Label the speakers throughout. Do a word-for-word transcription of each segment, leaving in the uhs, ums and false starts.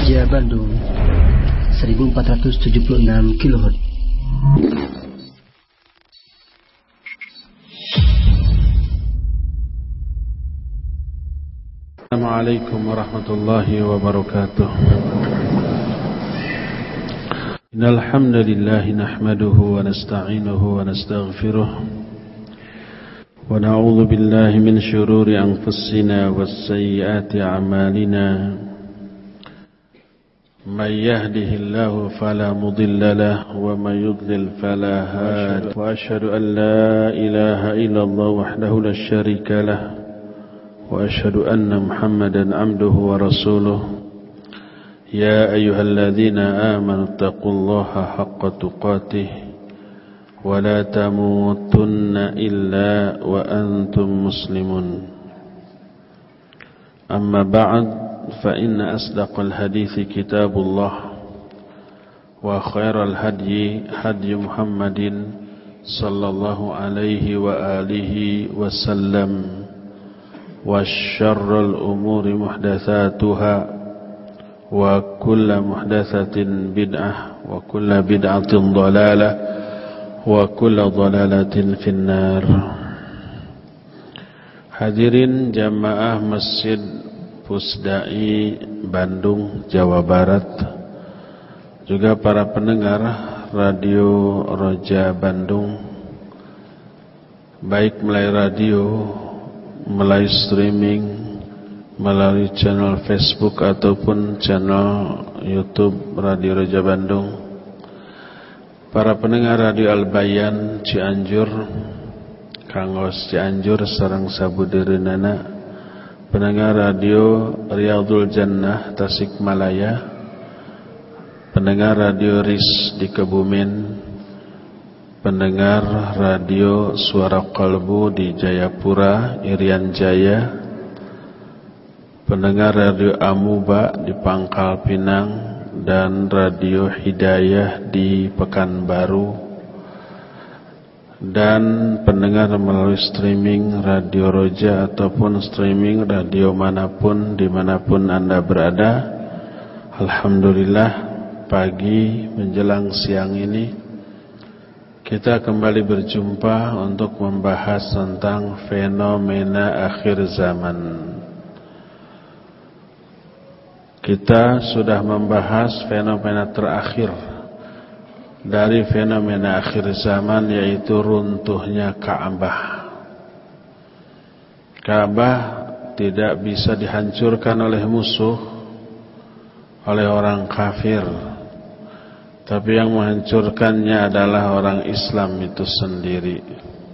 Speaker 1: Roja Bandung seribu empat ratus tujuh puluh enam kilohertz.
Speaker 2: Assalamualaikum warahmatullahi wabarakatuh. Innal hamdalillah nahmaduhu wa nasta'inuhu wa nastaghfiruh wa na'udzu billahi min shururi anfusina was sayyiati a'malina. Man yahdihillahu fala mudilla lahu wa man yudlil fala hadiya lahu. Wa asyhadu an la ilaha illallah wahdahu la syarika lahu wa asyhadu anna Muhammadan abduhu wa rasuluh. Ya ayyuhalladzina amanu taqullaha haqqa tuqatih wa la tamutunna illa wa antum muslimun. Amma ba'd, fa inna asdaqal hadithi kitabullah wa khairal hadyi hadyu Muhammadin sallallahu alaihi wa alihi wa sallam. وَالشَّرَّ الْأُمُورِ مُحْدَثَاتُهَا وَكُلَّ مُحْدَثَةٍ بِدْعَةٍ وَكُلَّ بِدْعَةٍ ضَلَالَةٍ وَكُلَّ ضَلَالَةٍ فِي النَّارِ. Hadirin jamaah Masjid Pusdai Bandung, Jawa Barat, juga para pendengar Radio Roja Bandung, baik melalui radio, melalui streaming, melalui channel Facebook ataupun channel YouTube Radio Roja Bandung, para pendengar Radio Al-Bayan Cianjur, Kangos Cianjur sareng sabudereunana, pendengar Radio Riyadul Jannah Tasikmalaya, pendengar Radio Ris di Kebumen, pendengar Radio Suara Kalbu di Jayapura, Irian Jaya, pendengar Radio Amuba di Pangkal Pinang, dan Radio Hidayah di Pekanbaru, dan pendengar melalui streaming Radio Roja ataupun streaming radio manapun dimanapun Anda berada. Alhamdulillah, pagi menjelang siang ini kita kembali berjumpa untuk membahas tentang fenomena akhir zaman. Kita sudah membahas fenomena terakhir dari fenomena akhir zaman, yaitu runtuhnya Ka'bah. Ka'bah tidak bisa dihancurkan oleh musuh, oleh orang kafir, tapi yang menghancurkannya adalah orang Islam itu sendiri.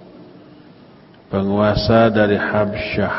Speaker 2: Penguasa dari Habsyah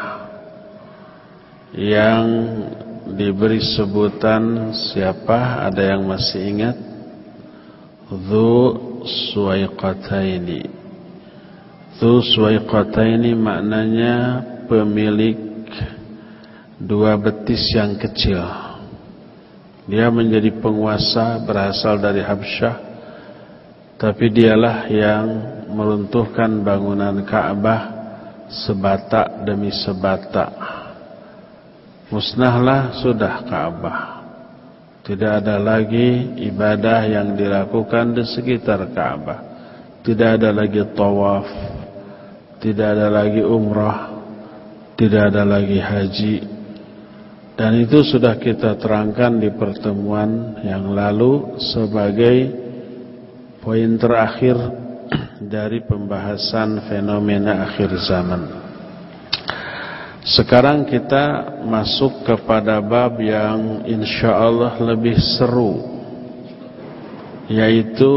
Speaker 2: yang diberi sebutan siapa? Ada yang masih ingat? Dzu Suwaiqataini. Dzu Suwaiqataini maknanya pemilik dua betis yang kecil. Dia menjadi penguasa berasal dari Habsyah, tapi dialah yang meruntuhkan bangunan Ka'bah sebatak demi sebatak. Musnahlah sudah Ka'bah. Tidak ada lagi ibadah yang dilakukan di sekitar Ka'bah. Tidak ada lagi tawaf, tidak ada lagi umrah, tidak ada lagi haji. Dan itu sudah kita terangkan di pertemuan yang lalu sebagai poin terakhir dari pembahasan fenomena akhir zaman. Sekarang kita masuk kepada bab yang insya Allah lebih seru, yaitu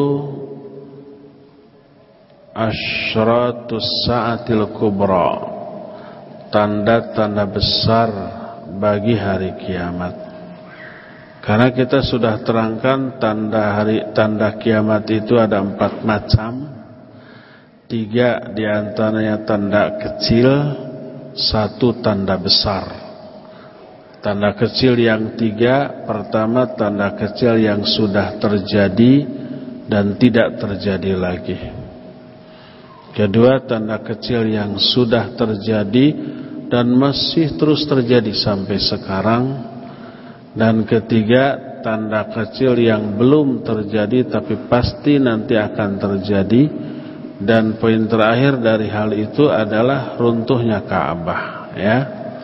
Speaker 2: Asyratus Sa'atil Kubra, tanda-tanda besar bagi hari kiamat. Karena kita sudah terangkan tanda hari tanda kiamat itu ada empat macam. Tiga diantaranya tanda kecil, satu tanda besar. Tanda kecil yang tiga, pertama tanda kecil yang sudah terjadi dan tidak terjadi lagi. Kedua, tanda kecil yang sudah terjadi dan masih terus terjadi sampai sekarang. Dan ketiga, tanda kecil yang belum terjadi tapi pasti nanti akan terjadi. Dan poin terakhir dari hal itu adalah runtuhnya Ka'bah, ya.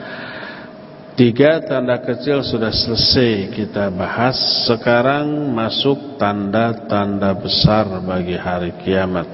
Speaker 2: Tiga tanda kecil sudah selesai kita bahas. Sekarang masuk tanda-tanda besar bagi hari kiamat.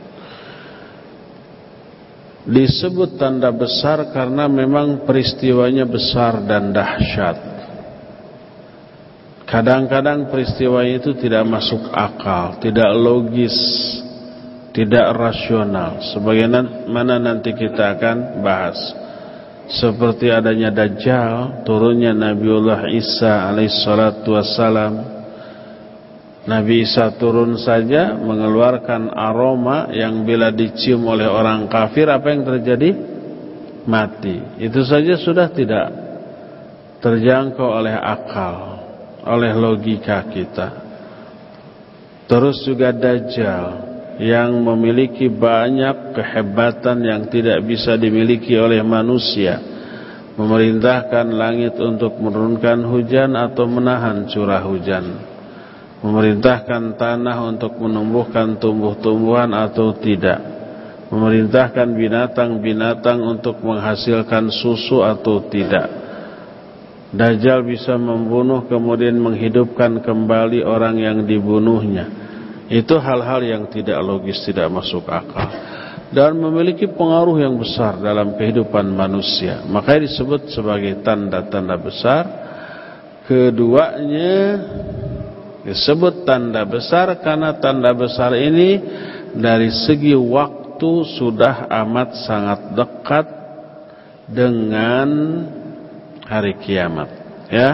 Speaker 2: Disebut tanda besar karena memang peristiwanya besar dan dahsyat. Kadang-kadang peristiwa itu tidak masuk akal, tidak logis, tidak rasional. Sebagaimana nanti kita akan bahas. Seperti adanya Dajjal, turunnya Nabiullah Isa alaihissalatu wassalam. Nabi Isa turun saja mengeluarkan aroma yang bila dicium oleh orang kafir, apa yang terjadi? Mati. Itu saja sudah tidak terjangkau oleh akal, oleh logika kita. Terus juga Dajjal yang memiliki banyak kehebatan yang tidak bisa dimiliki oleh manusia, memerintahkan langit untuk menurunkan hujan atau menahan curah hujan, memerintahkan tanah untuk menumbuhkan tumbuh-tumbuhan atau tidak, memerintahkan binatang-binatang untuk menghasilkan susu atau tidak. Dajjal bisa membunuh kemudian menghidupkan kembali orang yang dibunuhnya. Itu hal-hal yang tidak logis, tidak masuk akal, dan memiliki pengaruh yang besar dalam kehidupan manusia. Makanya disebut sebagai tanda-tanda besar. Keduanya disebut tanda besar karena tanda besar ini dari segi waktu sudah amat sangat dekat dengan hari kiamat, ya.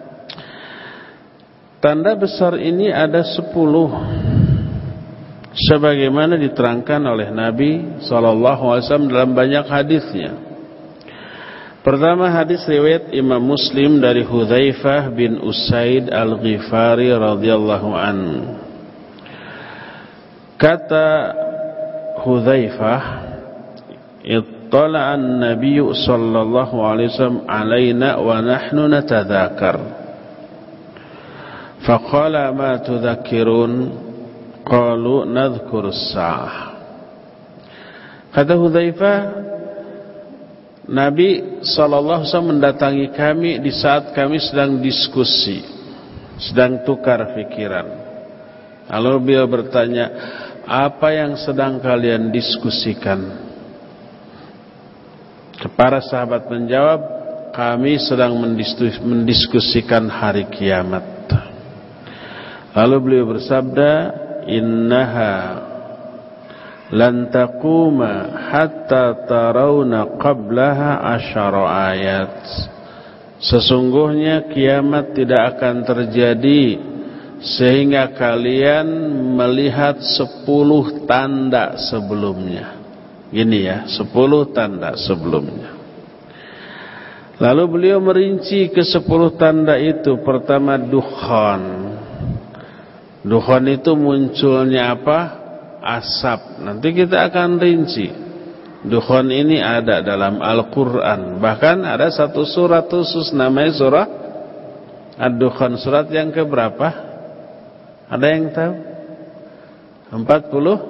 Speaker 2: Tanda besar ini ada sepuluh, sebagaimana diterangkan oleh Nabi shallallahu alaihi wasallam dalam banyak hadisnya. Pertama, hadis riwayat Imam Muslim dari Hudzaifah bin Usaid Al-Ghifari radhiyallahu anhu. Kata Hudzaifah, "Ittala'a an-nabiy sallallahu alaihi wasallam alaina wa nahnu natadzakar. Faqala ma tudzakkirun? Qalu nadhkuru as-sa'ah." Kata Hudzaifah, Nabi sallallahu alaihi wasallam mendatangi kami di saat kami sedang diskusi, sedang tukar pikiran. Lalu beliau bertanya, "Apa yang sedang kalian diskusikan?" Para sahabat menjawab, "Kami sedang mendiskusikan hari kiamat." Lalu beliau bersabda, "Innaha lan taquma hatta tarawna qablaha asyara ayat." Sesungguhnya kiamat tidak akan terjadi sehingga kalian melihat sepuluh tanda sebelumnya. Gini ya, sepuluh tanda sebelumnya. Lalu beliau merinci ke sepuluh tanda itu. Pertama, dukhan. Dukhan itu munculnya apa? Asap. Nanti kita akan rinci. Dukhan ini ada dalam Al-Quran. Bahkan ada satu surat khusus namanya surah Ad-Dukhan. Surat yang keberapa? Ada yang tahu? empat puluh?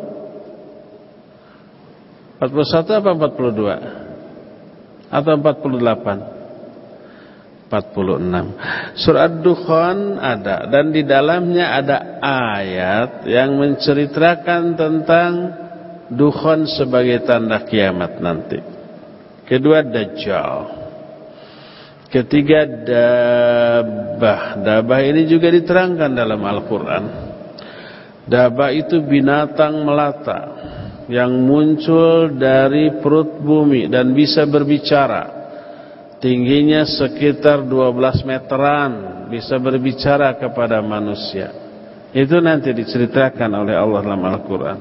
Speaker 2: empat puluh satu apa empat puluh dua? Atau empat puluh delapan? empat puluh enam. Surah Ad-Dukhan ada, dan di dalamnya ada ayat yang menceritakan tentang Dukhan sebagai tanda kiamat nanti. Kedua, Dajjal. Ketiga, Dabah. Dabah ini juga diterangkan dalam Al-Quran. Dabah itu binatang melata yang muncul dari perut bumi dan bisa berbicara. Tingginya sekitar dua belas meteran, bisa berbicara kepada manusia. Itu nanti diceritakan oleh Allah dalam Al-Quran.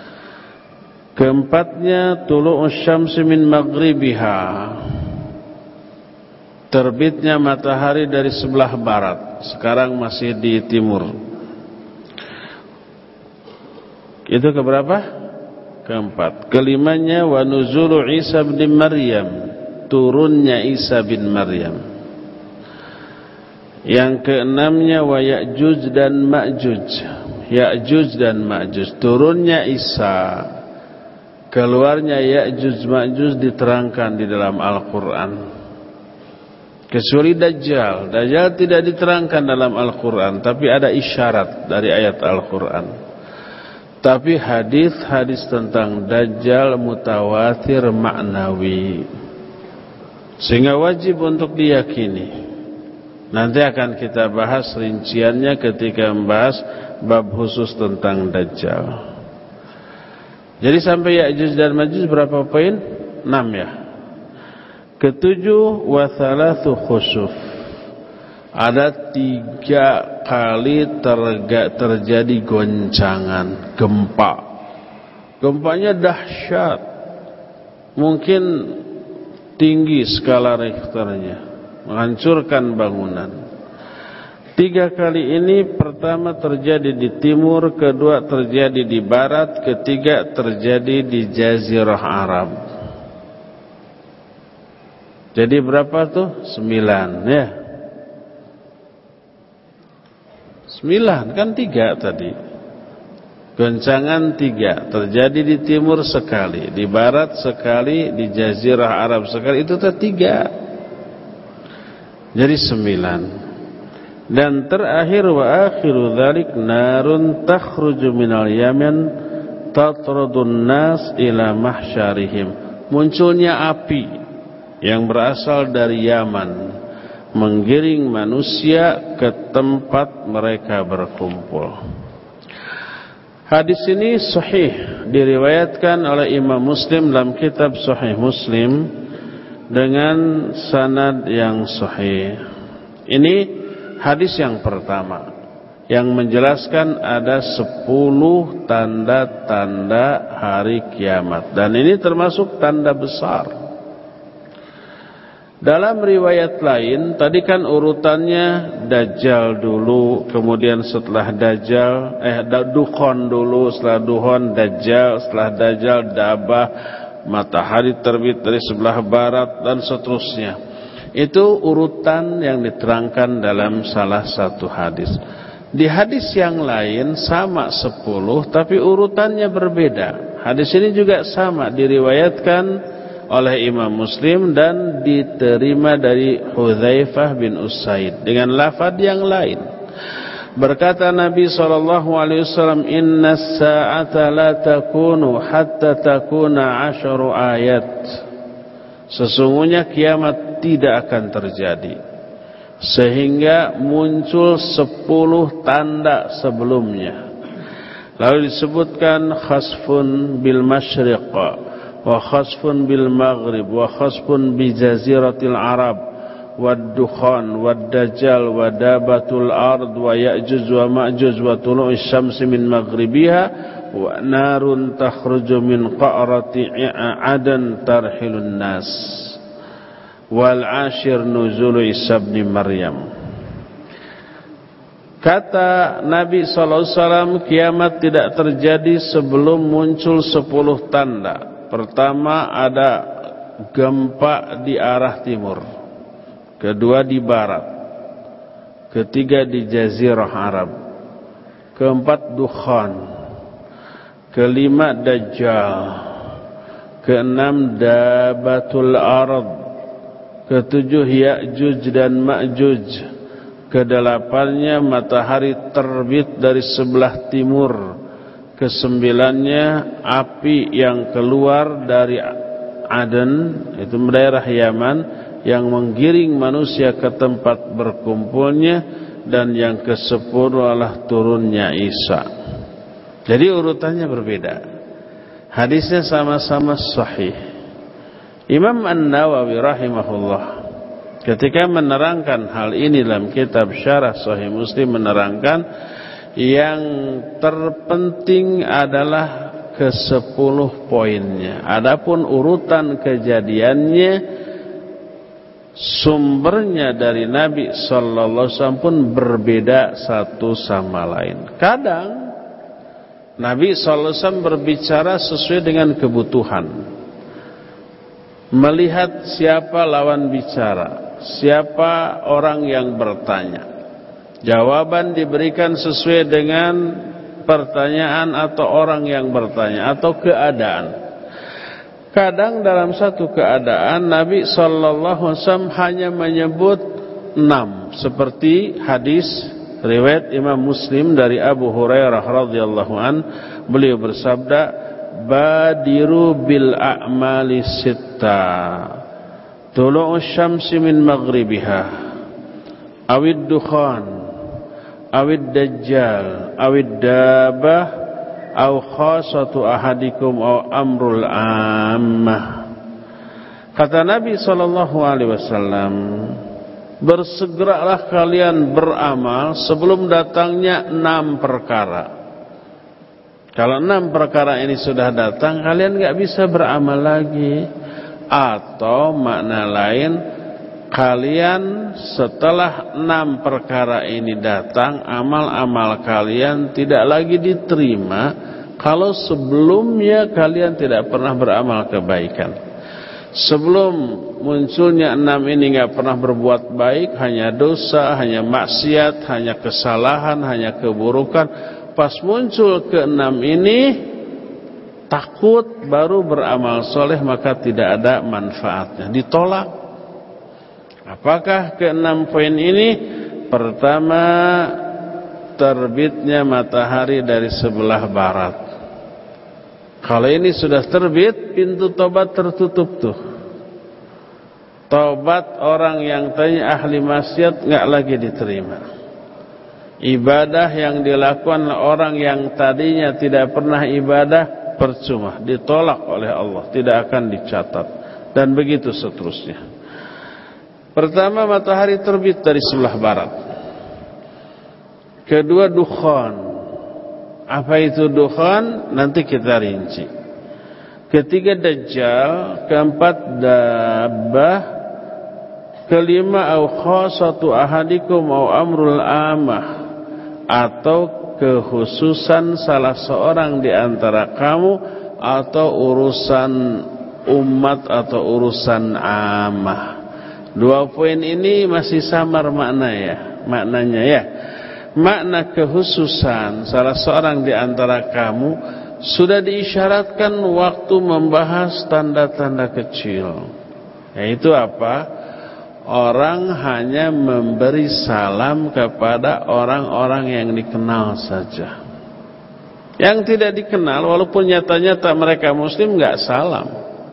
Speaker 2: Keempatnya, tulu'us syamsi min maghribiha. Terbitnya matahari dari sebelah barat. Sekarang masih di timur. Itu keberapa? Keempat. Kelimanya, wa nuzulu Isa bin Maryam. Turunnya Isa bin Maryam. Yang keenamnya wa Ya'juj dan Ma'juj. Ya'juj dan Ma'juj, turunnya Isa, keluarnya Ya'juj Ma'juj diterangkan di dalam Al-Quran. Kecuali Dajjal. Dajjal tidak diterangkan dalam Al-Quran, tapi ada isyarat dari ayat Al-Quran. Tapi hadis-hadis tentang Dajjal mutawatir maknawi, sehingga wajib untuk diyakini. Nanti akan kita bahas rinciannya ketika membahas bab khusus tentang Dajjal. Jadi sampai Ya'juj dan Ma'juj berapa poin? enam ya. Ketujuh, wa thalathu khusuf. Ada tiga kali terga, terjadi goncangan, gempa. Gempanya dahsyat. Mungkin tinggi skala Richternya, menghancurkan bangunan. Tiga kali ini, pertama terjadi di timur, kedua terjadi di barat, ketiga terjadi di Jazirah Arab. Jadi berapa tuh? Sembilan ya. Sembilan kan tiga tadi. Goncangan tiga, terjadi di timur sekali, di barat sekali, di Jazirah Arab sekali. Itu tuh tiga. Jadi sembilan. Dan terakhir, wa akhiru dzalik narun takhruju minal yaman tatradun nas ila mahsyarihim. Munculnya api yang berasal dari Yaman, menggiring manusia ke tempat mereka berkumpul. Hadis ini sahih, diriwayatkan oleh Imam Muslim dalam kitab Sahih Muslim dengan sanad yang sahih. Ini hadis yang pertama yang menjelaskan ada sepuluh tanda-tanda hari kiamat, dan ini termasuk tanda besar. Dalam riwayat lain, tadi kan urutannya Dajjal dulu, kemudian setelah Dajjal, eh Dukhon dulu, setelah Dukhon Dajjal, setelah Dajjal Dabah, matahari terbit dari sebelah barat, dan seterusnya. Itu urutan yang diterangkan dalam salah satu hadis. Di hadis yang lain sama sepuluh, tapi urutannya berbeda. Hadis ini juga sama, diriwayatkan oleh Imam Muslim dan diterima dari Hudzaifah bin Usaid dengan lafaz yang lain. Berkata Nabi sallallahu alaihi wasallam, "Inna as-sa'ata la takunu hatta takuna asharu ayat." Sesungguhnya kiamat tidak akan terjadi sehingga muncul sepuluh tanda sebelumnya. Lalu disebutkan khasfun bil masyriq, wa khasfun bil maghrib, wa khasfun bi jaziratil arab, wad dukhan, wad dajjal, wa dabatul ard, wa ya'juj wa ma'juj, wa tulu'is syamsi min maghribiha, wa narun takhruju min qa'rati adan tarhilun nas, wal ashir nuzulu Isa bin Maryam. Kata Nabi sallallahu alaihi wasallam, kiamat tidak terjadi sebelum muncul sepuluh tanda. Pertama ada gempa di arah timur, kedua di barat, ketiga di Jazirah Arab, keempat Dukhan, kelima Dajjal, keenam Dabatul Ard, ketujuh Ya'juj dan Ma'juj, kedelapannya matahari terbit dari sebelah timur, kesembilannya api yang keluar dari Aden, itu daerah Yaman, yang menggiring manusia ke tempat berkumpulnya, dan yang kesepuluh adalah turunnya Isa. Jadi urutannya berbeda. Hadisnya sama-sama sahih. Imam An-Nawawi rahimahullah ketika menerangkan hal ini dalam kitab Syarah Sahih Muslim menerangkan yang terpenting adalah kesepuluh poinnya. Adapun urutan kejadiannya, sumbernya dari Nabi sallallahu alaihi wasallam pun berbeda satu sama lain. Kadang Nabi sallallahu alaihi wasallam berbicara sesuai dengan kebutuhan, melihat siapa lawan bicara. siapa orang yang bertanya. Jawaban diberikan sesuai dengan pertanyaan atau orang yang bertanya atau keadaan. Kadang dalam satu keadaan Nabi sallallahu alaihi wasallam hanya menyebut enam, seperti hadis riwayat Imam Muslim dari Abu Hurairah radhiyallahu an, beliau bersabda, badiru bil a'mali sitta, tulu'us syamsi min maghribiha, awid dukhan, awid dajjal, awid dabah, aw khasatu ahadikum aw amrul ammah. Kata Nabi sallallahu alaihi wasallam, bersegeralah kalian beramal sebelum datangnya enam perkara. Kalau enam perkara ini sudah datang, kalian gak bisa beramal lagi. Atau makna lain, kalian setelah enam perkara ini datang, amal-amal kalian tidak lagi diterima kalau sebelumnya kalian tidak pernah beramal kebaikan. Sebelum munculnya enam ini gak pernah berbuat baik, hanya dosa, hanya maksiat, hanya kesalahan, hanya keburukan. Pas muncul keenam ini, takut baru beramal soleh, maka tidak ada manfaatnya, ditolak. Apakah keenam poin ini? Pertama, terbitnya matahari dari sebelah barat. Kalau ini sudah terbit, pintu tobat tertutup tuh. Tobat orang yang tanya ahli maksiat nggak lagi diterima. Ibadah yang dilakukan orang yang tadinya tidak pernah ibadah percuma, ditolak oleh Allah, tidak akan dicatat, dan begitu seterusnya. Pertama, matahari terbit dari sebelah barat. Kedua, dukhan. Apa itu dukhan? Nanti kita rinci. Ketiga, dajjal. Keempat, dabah. Kelima, au khasatu ahadikum au amrul amah, atau kekhususan salah seorang di antara kamu, atau urusan umat atau urusan amah. Dua poin ini masih samar makna ya, maknanya ya. Makna kekhususan salah seorang di antara kamu sudah diisyaratkan waktu membahas tanda-tanda kecil. Yaitu apa? Orang hanya memberi salam kepada orang-orang yang dikenal saja. Yang tidak dikenal, walaupun nyata-nyata mereka muslim, nggak salam.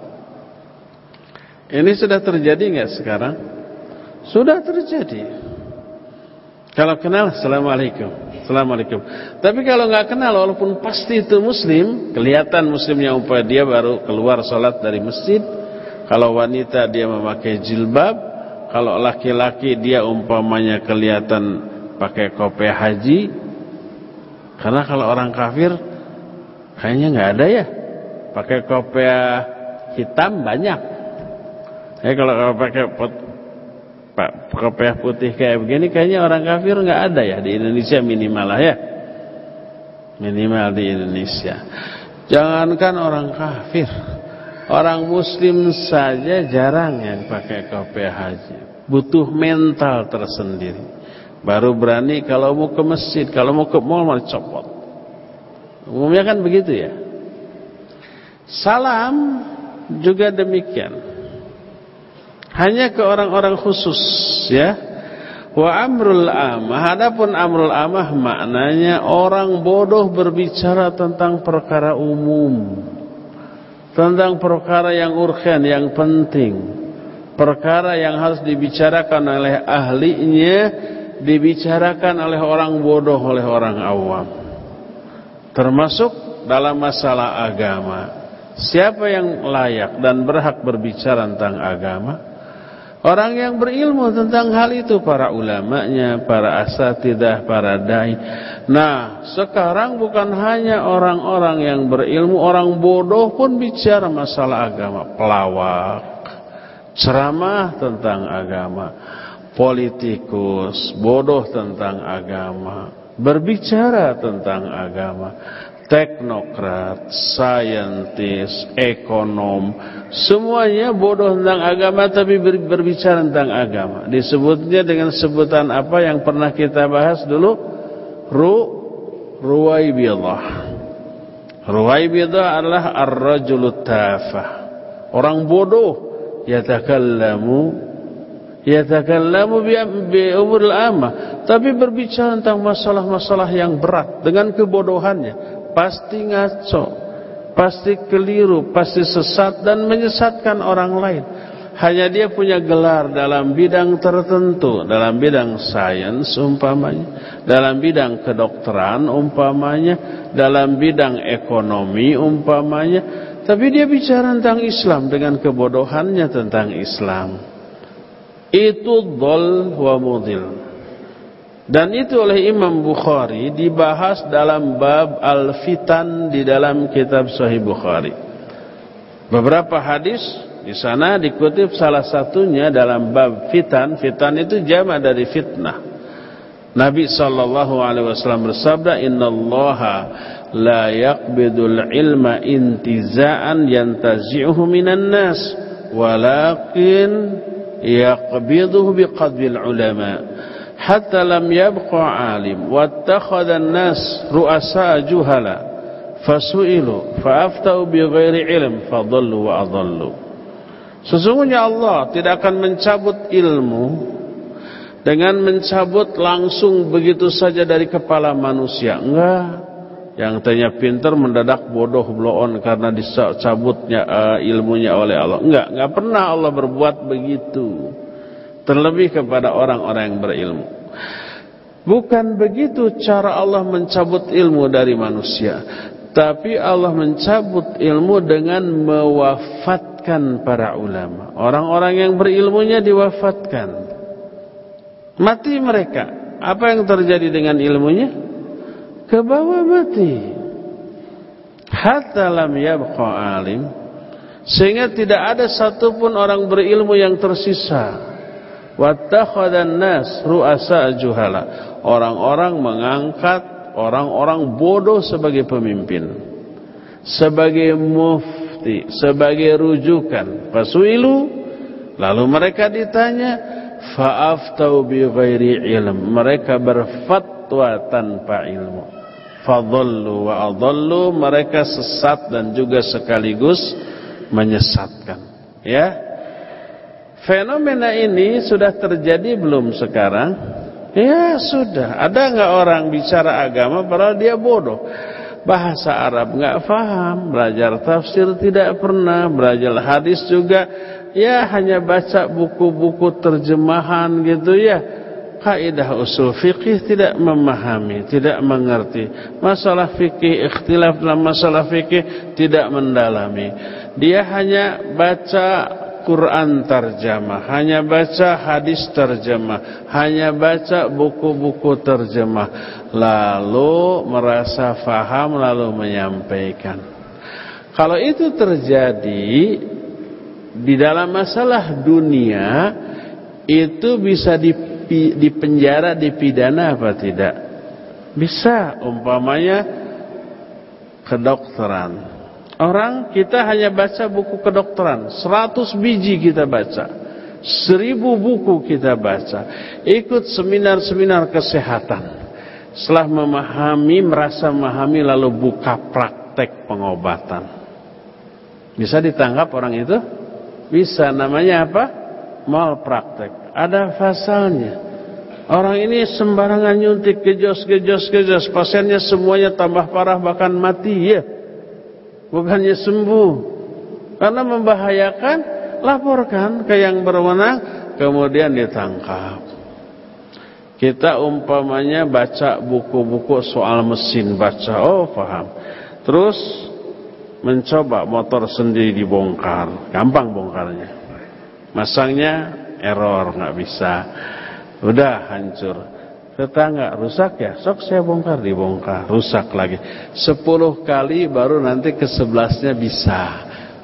Speaker 2: Ini sudah terjadi nggak sekarang? Sudah terjadi. Kalau kenal, assalamualaikum, assalamualaikum. Tapi kalau nggak kenal, walaupun pasti itu muslim, kelihatan muslimnya umpamanya dia baru keluar sholat dari masjid. Kalau wanita dia memakai jilbab. Kalau laki-laki dia umpamanya kelihatan pakai kopiah haji. Karena kalau orang kafir kayaknya nggak ada ya, pakai kopiah hitam banyak. Ya kalau pakai kopiah putih kayak begini, kayaknya orang kafir nggak ada ya di Indonesia, minimal lah ya, minimal di Indonesia. Jangankan orang kafir, orang muslim saja jarang yang pakai kopiah haji. Butuh mental tersendiri. Baru berani kalau mau ke masjid, kalau mau ke mall mau copot. Umumnya kan begitu ya. Salam juga demikian. Hanya ke orang-orang khusus ya. Wa amrul amah. Adapun amrul amah maknanya orang bodoh berbicara tentang perkara umum. Tentang perkara yang urgen, yang penting. Perkara yang harus dibicarakan oleh ahlinya, dibicarakan oleh orang bodoh, oleh orang awam. Termasuk dalam masalah agama. Siapa yang layak dan berhak berbicara tentang agama? Orang yang berilmu tentang hal itu, para ulamanya, para asatidah, para dai. Nah, sekarang bukan hanya orang-orang yang berilmu, orang bodoh pun bicara masalah agama. Pelawak, ceramah tentang agama, politikus bodoh tentang agama, berbicara tentang agama. teknokrat, saintis, ekonom, semuanya bodoh tentang agama tapi berbicara tentang agama. Disebutnya dengan sebutan apa yang pernah kita bahas dulu? Ru Ruwaibidah. Ruwaibidah adalah ar-rajulut tafah, orang bodoh, yatakallamu yatakallamu bi umuril amma, tapi berbicara tentang masalah-masalah yang berat dengan kebodohannya. Pasti ngaco, pasti keliru, pasti sesat dan menyesatkan orang lain. Hanya dia punya gelar dalam bidang tertentu, dalam bidang sains umpamanya, dalam bidang kedokteran umpamanya, dalam bidang ekonomi umpamanya, tapi dia bicara tentang Islam dengan kebodohannya tentang Islam. Itu dhal wa mudhil. Dan itu oleh Imam Bukhari dibahas dalam bab al-fitan di dalam kitab Sahih Bukhari. Beberapa hadis di sana dikutip, salah satunya dalam bab fitan. Fitan itu jamak dari fitnah. Nabi sallallahu alaihi wasallam bersabda, "Innallaha la yaqbidul ilma intiza'an yantazi'uhu minan nas, walakin yaqbiduhu biqadbil ulama." Hatta lam yabqa alim wattakhadha an-nas ru'asa juhala fasu'ilu fa'aftau bighairi ilm fadallu wa adallu. Sesungguhnya Allah tidak akan mencabut ilmu dengan mencabut langsung begitu saja dari kepala manusia. Enggak. Yang tanya pintar mendadak bodoh bloon karena dicabutnya uh, ilmunya oleh Allah. Enggak, enggak pernah Allah berbuat begitu. Terlebih kepada orang-orang yang berilmu. Bukan begitu cara Allah mencabut ilmu dari manusia, tapi Allah mencabut ilmu dengan mewafatkan para ulama. Orang-orang yang berilmunya diwafatkan, mati mereka. Apa yang terjadi dengan ilmunya? Ke bawah mati. Hatta lam yabqa alim, sehingga tidak ada satupun orang berilmu yang tersisa. Wattakhadhan nas ru'asa juhala. Orang-orang mengangkat orang-orang bodoh sebagai pemimpin, sebagai mufti, sebagai rujukan. Fasuilu, lalu mereka ditanya, fa'aftau bi ghairi ilm. Mereka berfatwa tanpa ilmu. Fadhallu wa adallu. Mereka sesat dan juga sekaligus menyesatkan. Ya. Fenomena ini sudah terjadi belum sekarang? Ya sudah. Ada enggak orang bicara agama padahal dia bodoh? Bahasa Arab enggak paham, belajar tafsir tidak pernah, belajar hadis juga ya hanya baca buku-buku terjemahan gitu ya. Kaidah usul fikih tidak memahami, tidak mengerti. Masalah fikih, ikhtilaf dalam masalah fikih tidak mendalami. Dia hanya baca Quran terjemah, hanya baca hadis terjemah, hanya baca buku-buku terjemah, lalu merasa faham lalu menyampaikan. Kalau itu terjadi di dalam masalah dunia, itu bisa dipenjara, dipidana apa tidak? Bisa. Umpamanya kedokteran. Orang kita hanya baca buku kedokteran, seratus biji kita baca, seribu buku kita baca, ikut seminar-seminar kesehatan. Setelah memahami, merasa memahami, lalu buka praktek pengobatan. Bisa ditangkap orang itu? Bisa. Namanya apa? Malpraktek. Ada pasalnya. Orang ini sembarangan nyuntik, gejos, gejos, gejos. Pasiennya semuanya tambah parah bahkan mati ya. Bukannya sembuh. Karena membahayakan, laporkan ke yang berwenang, kemudian ditangkap. Kita umpamanya baca buku-buku soal mesin, baca, oh paham. Terus mencoba motor sendiri dibongkar, gampang bongkarnya. Masangnya error, nggak bisa. Udah hancur. Tetangga rusak ya, sok saya bongkar, dibongkar, rusak lagi. Sepuluh kali baru nanti ke sebelasnya bisa.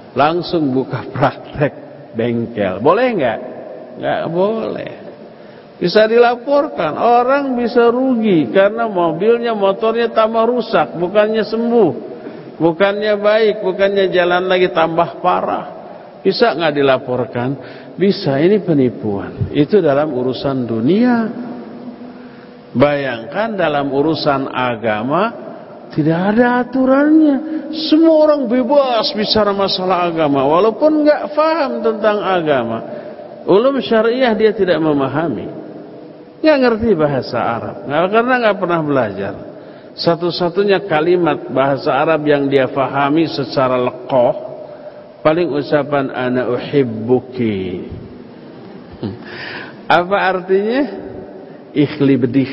Speaker 2: Langsung buka praktek bengkel. Boleh nggak? Nggak boleh. Bisa dilaporkan, orang bisa rugi karena mobilnya, motornya tambah rusak, bukannya sembuh, bukannya baik, bukannya jalan lagi tambah parah. Bisa nggak dilaporkan? Bisa, ini penipuan. Itu dalam urusan dunia. Bayangkan dalam urusan agama tidak ada aturannya. Semua orang bebas bicara masalah agama, walaupun nggak paham tentang agama. Ulum syariah dia tidak memahami. Nggak ngerti bahasa Arab, nggak, karena nggak pernah belajar. Satu-satunya kalimat bahasa Arab yang dia fahami secara lekoh, paling ucapan ana uhibbuki. Apa artinya? Ikhli bedih.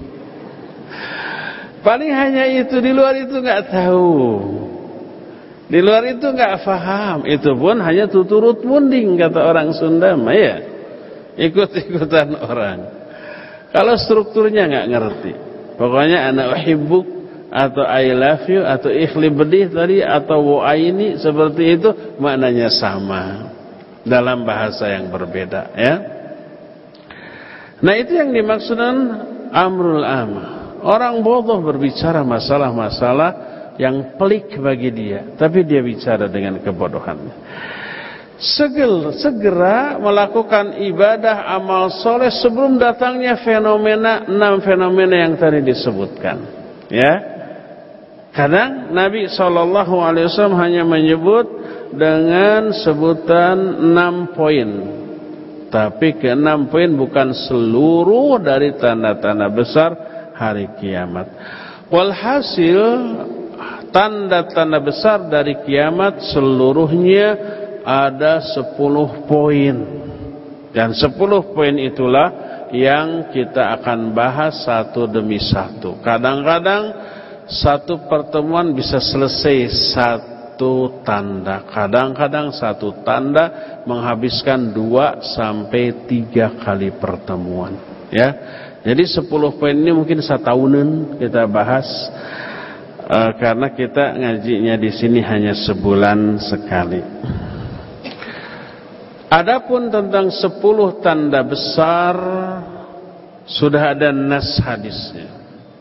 Speaker 2: Paling hanya itu, di luar itu nggak tahu. Di luar itu nggak faham. Itu pun hanya tuturut munding kata orang Sunda, ya. Ikut-ikutan orang. Kalau strukturnya nggak ngerti, pokoknya ana uhibbuk atau I love you atau ikhli bedih tadi atau wa aini, seperti itu maknanya sama dalam bahasa yang berbeda, ya. Nah, itu yang dimaksudkan amrul amah. Orang bodoh berbicara masalah-masalah yang pelik bagi dia, tapi dia bicara dengan kebodohannya. Segel, segera melakukan ibadah amal soleh sebelum datangnya fenomena, enam fenomena yang tadi disebutkan, ya. Kadang Nabi shallallahu alaihi wasallam hanya menyebut dengan sebutan enam poin, tapi ke enam poin bukan seluruh dari tanda-tanda besar hari kiamat. Walhasil tanda-tanda besar dari kiamat seluruhnya ada sepuluh poin. Dan sepuluh poin itulah yang kita akan bahas satu demi satu. Kadang-kadang satu pertemuan bisa selesai satu tanda. Kadang-kadang satu tanda menghabiskan dua sampai tiga kali pertemuan, ya. Jadi sepuluh poin ini mungkin setahunan kita bahas, uh, karena kita ngajinya di sini hanya sebulan sekali. Adapun tentang sepuluh tanda besar sudah ada nas hadisnya.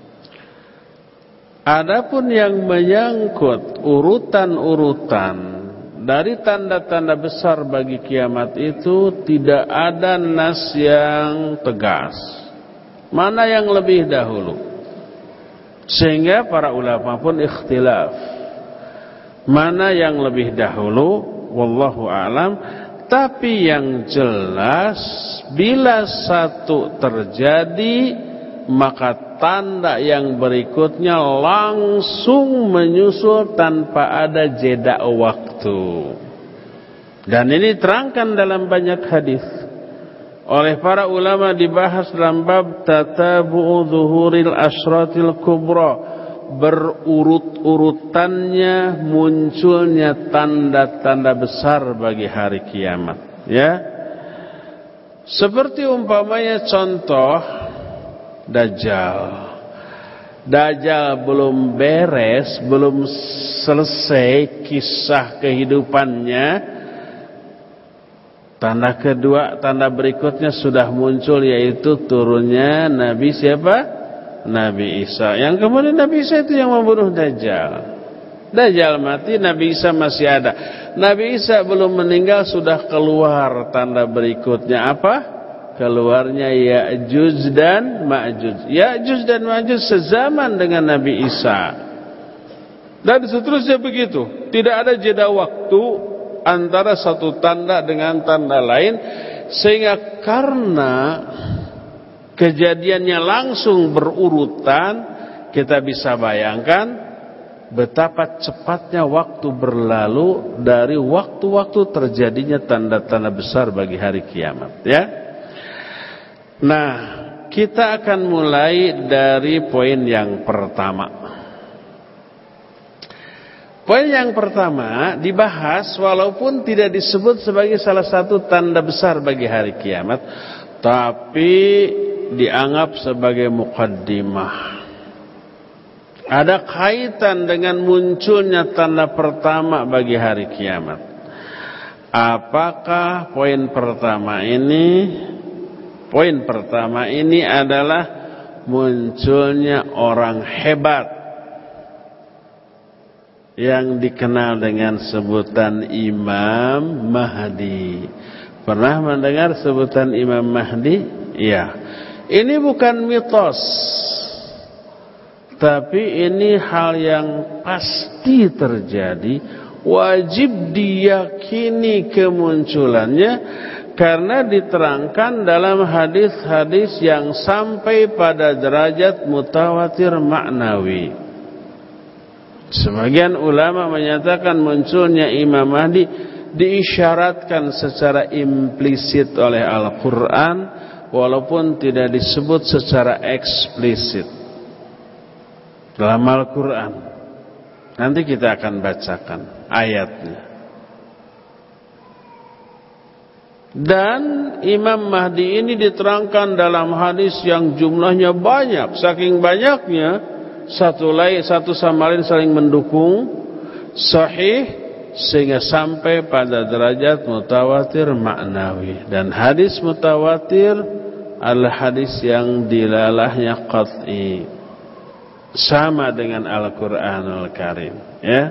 Speaker 2: Adapun yang menyangkut urutan-urutan dari tanda-tanda besar bagi kiamat itu tidak ada nas yang tegas. Mana yang lebih dahulu? Sehingga para ulama pun ikhtilaf. Mana yang lebih dahulu? Wallahu a'lam. Tapi yang jelas, bila satu terjadi, maka tanda yang berikutnya langsung menyusul tanpa ada jeda waktu. Dan ini terangkan dalam banyak hadis. Oleh para ulama dibahas dalam bab tatabu'u zuhuril asyratil kubra. Berurut-urutannya munculnya tanda-tanda besar bagi hari kiamat, ya. Seperti umpamanya contoh Dajjal. Dajjal belum beres, belum selesai kisah kehidupannya. Tanda kedua, tanda berikutnya sudah muncul, yaitu turunnya Nabi siapa? Nabi Isa. Yang kemudian Nabi Isa itu yang membunuh Dajjal. Dajjal mati, Nabi Isa masih ada. Nabi Isa belum meninggal sudah keluar tanda berikutnya apa? Keluarnya Ya'juj dan Ma'juj. Ya'juj dan Ma'juj sezaman dengan Nabi Isa. Dan seterusnya begitu. Tidak ada jeda waktu antara satu tanda dengan tanda lain, sehingga karena kejadiannya langsung berurutan, kita bisa bayangkan betapa cepatnya waktu berlalu dari waktu-waktu terjadinya tanda-tanda besar bagi hari kiamat, ya. Nah, kita akan mulai dari poin yang pertama. Poin yang pertama dibahas walaupun tidak disebut sebagai salah satu tanda besar bagi hari kiamat, tapi dianggap sebagai muqaddimah. Ada kaitan dengan munculnya tanda pertama bagi hari kiamat. Apakah poin pertama ini Poin pertama ini adalah munculnya orang hebat yang dikenal dengan sebutan Imam Mahdi. Pernah mendengar sebutan Imam Mahdi? Iya. Ini bukan mitos, tapi ini hal yang pasti terjadi, wajib diyakini kemunculannya, karena diterangkan dalam hadis-hadis yang sampai pada derajat mutawatir maknawi. Sebagian ulama menyatakan munculnya Imam Mahdi diisyaratkan secara implisit oleh Al-Quran, walaupun tidak disebut secara eksplisit dalam Al-Quran. Nanti kita akan bacakan ayatnya. Dan Imam Mahdi ini diterangkan dalam hadis yang jumlahnya banyak. Saking banyaknya, satu lain satu sama lain saling mendukung, sahih, sehingga sampai pada derajat mutawatir maknawi. Dan hadis mutawatir adalah hadis yang dilalahnya qat'i, sama dengan Al-Quranul Karim. Ya.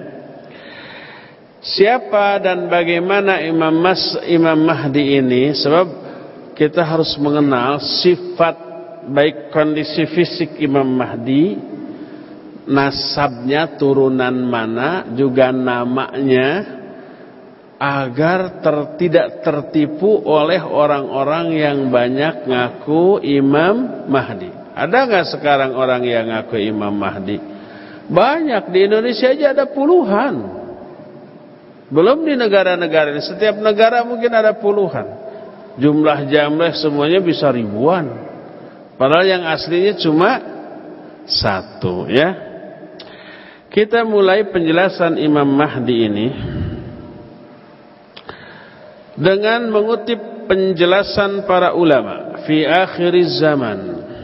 Speaker 2: Siapa dan bagaimana Imam Mas, Imam Mahdi ini? Sebab kita harus mengenal sifat, baik kondisi fisik Imam Mahdi, nasabnya, turunan mana, juga namanya, agar ter, tidak tertipu oleh orang-orang yang banyak ngaku Imam Mahdi. Ada nggak sekarang orang yang ngaku Imam Mahdi? Banyak, di Indonesia aja ada puluhan. Belum di negara-negara ini, setiap negara mungkin ada puluhan. Jumlah jamleh semuanya bisa ribuan. Padahal yang aslinya cuma satu, ya. Kita mulai penjelasan Imam Mahdi ini dengan mengutip penjelasan para ulama. Fi akhiriz zaman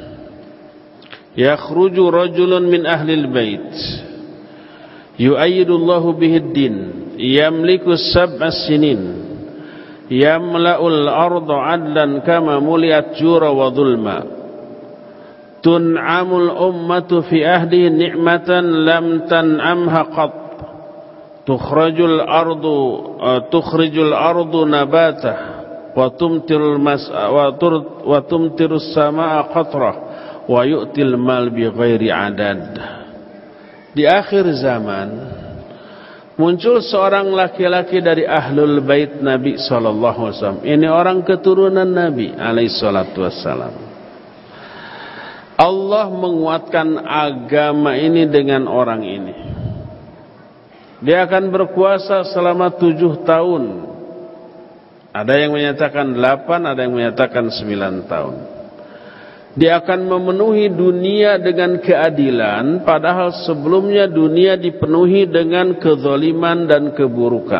Speaker 2: yakhruju rajulun min ahlil bait yu'ayyidullahu bihid din yamliku sab'as sinin yamla'ul arda 'adlan kama muliyat jura wa dhulma tun'amul ummatu fi ahdi ni'matan lam tan'amha qat tukhrajul ardu tukhrijul ardu nabatah wa tumtirul mas wa tur wa tumtirus samaa qatrah wa yu'til mal bi ghairi adad. Di akhir zaman muncul seorang laki-laki dari ahlul bait Nabi sallallahu alaihi wasallam. Ini orang keturunan Nabi alaihi salatu wassalam. Allah menguatkan agama ini dengan orang ini. Dia akan berkuasa selama tujuh tahun. Ada yang menyatakan delapan, ada yang menyatakan sembilan tahun. Dia akan memenuhi dunia dengan keadilan, padahal sebelumnya dunia dipenuhi dengan kezaliman dan keburukan.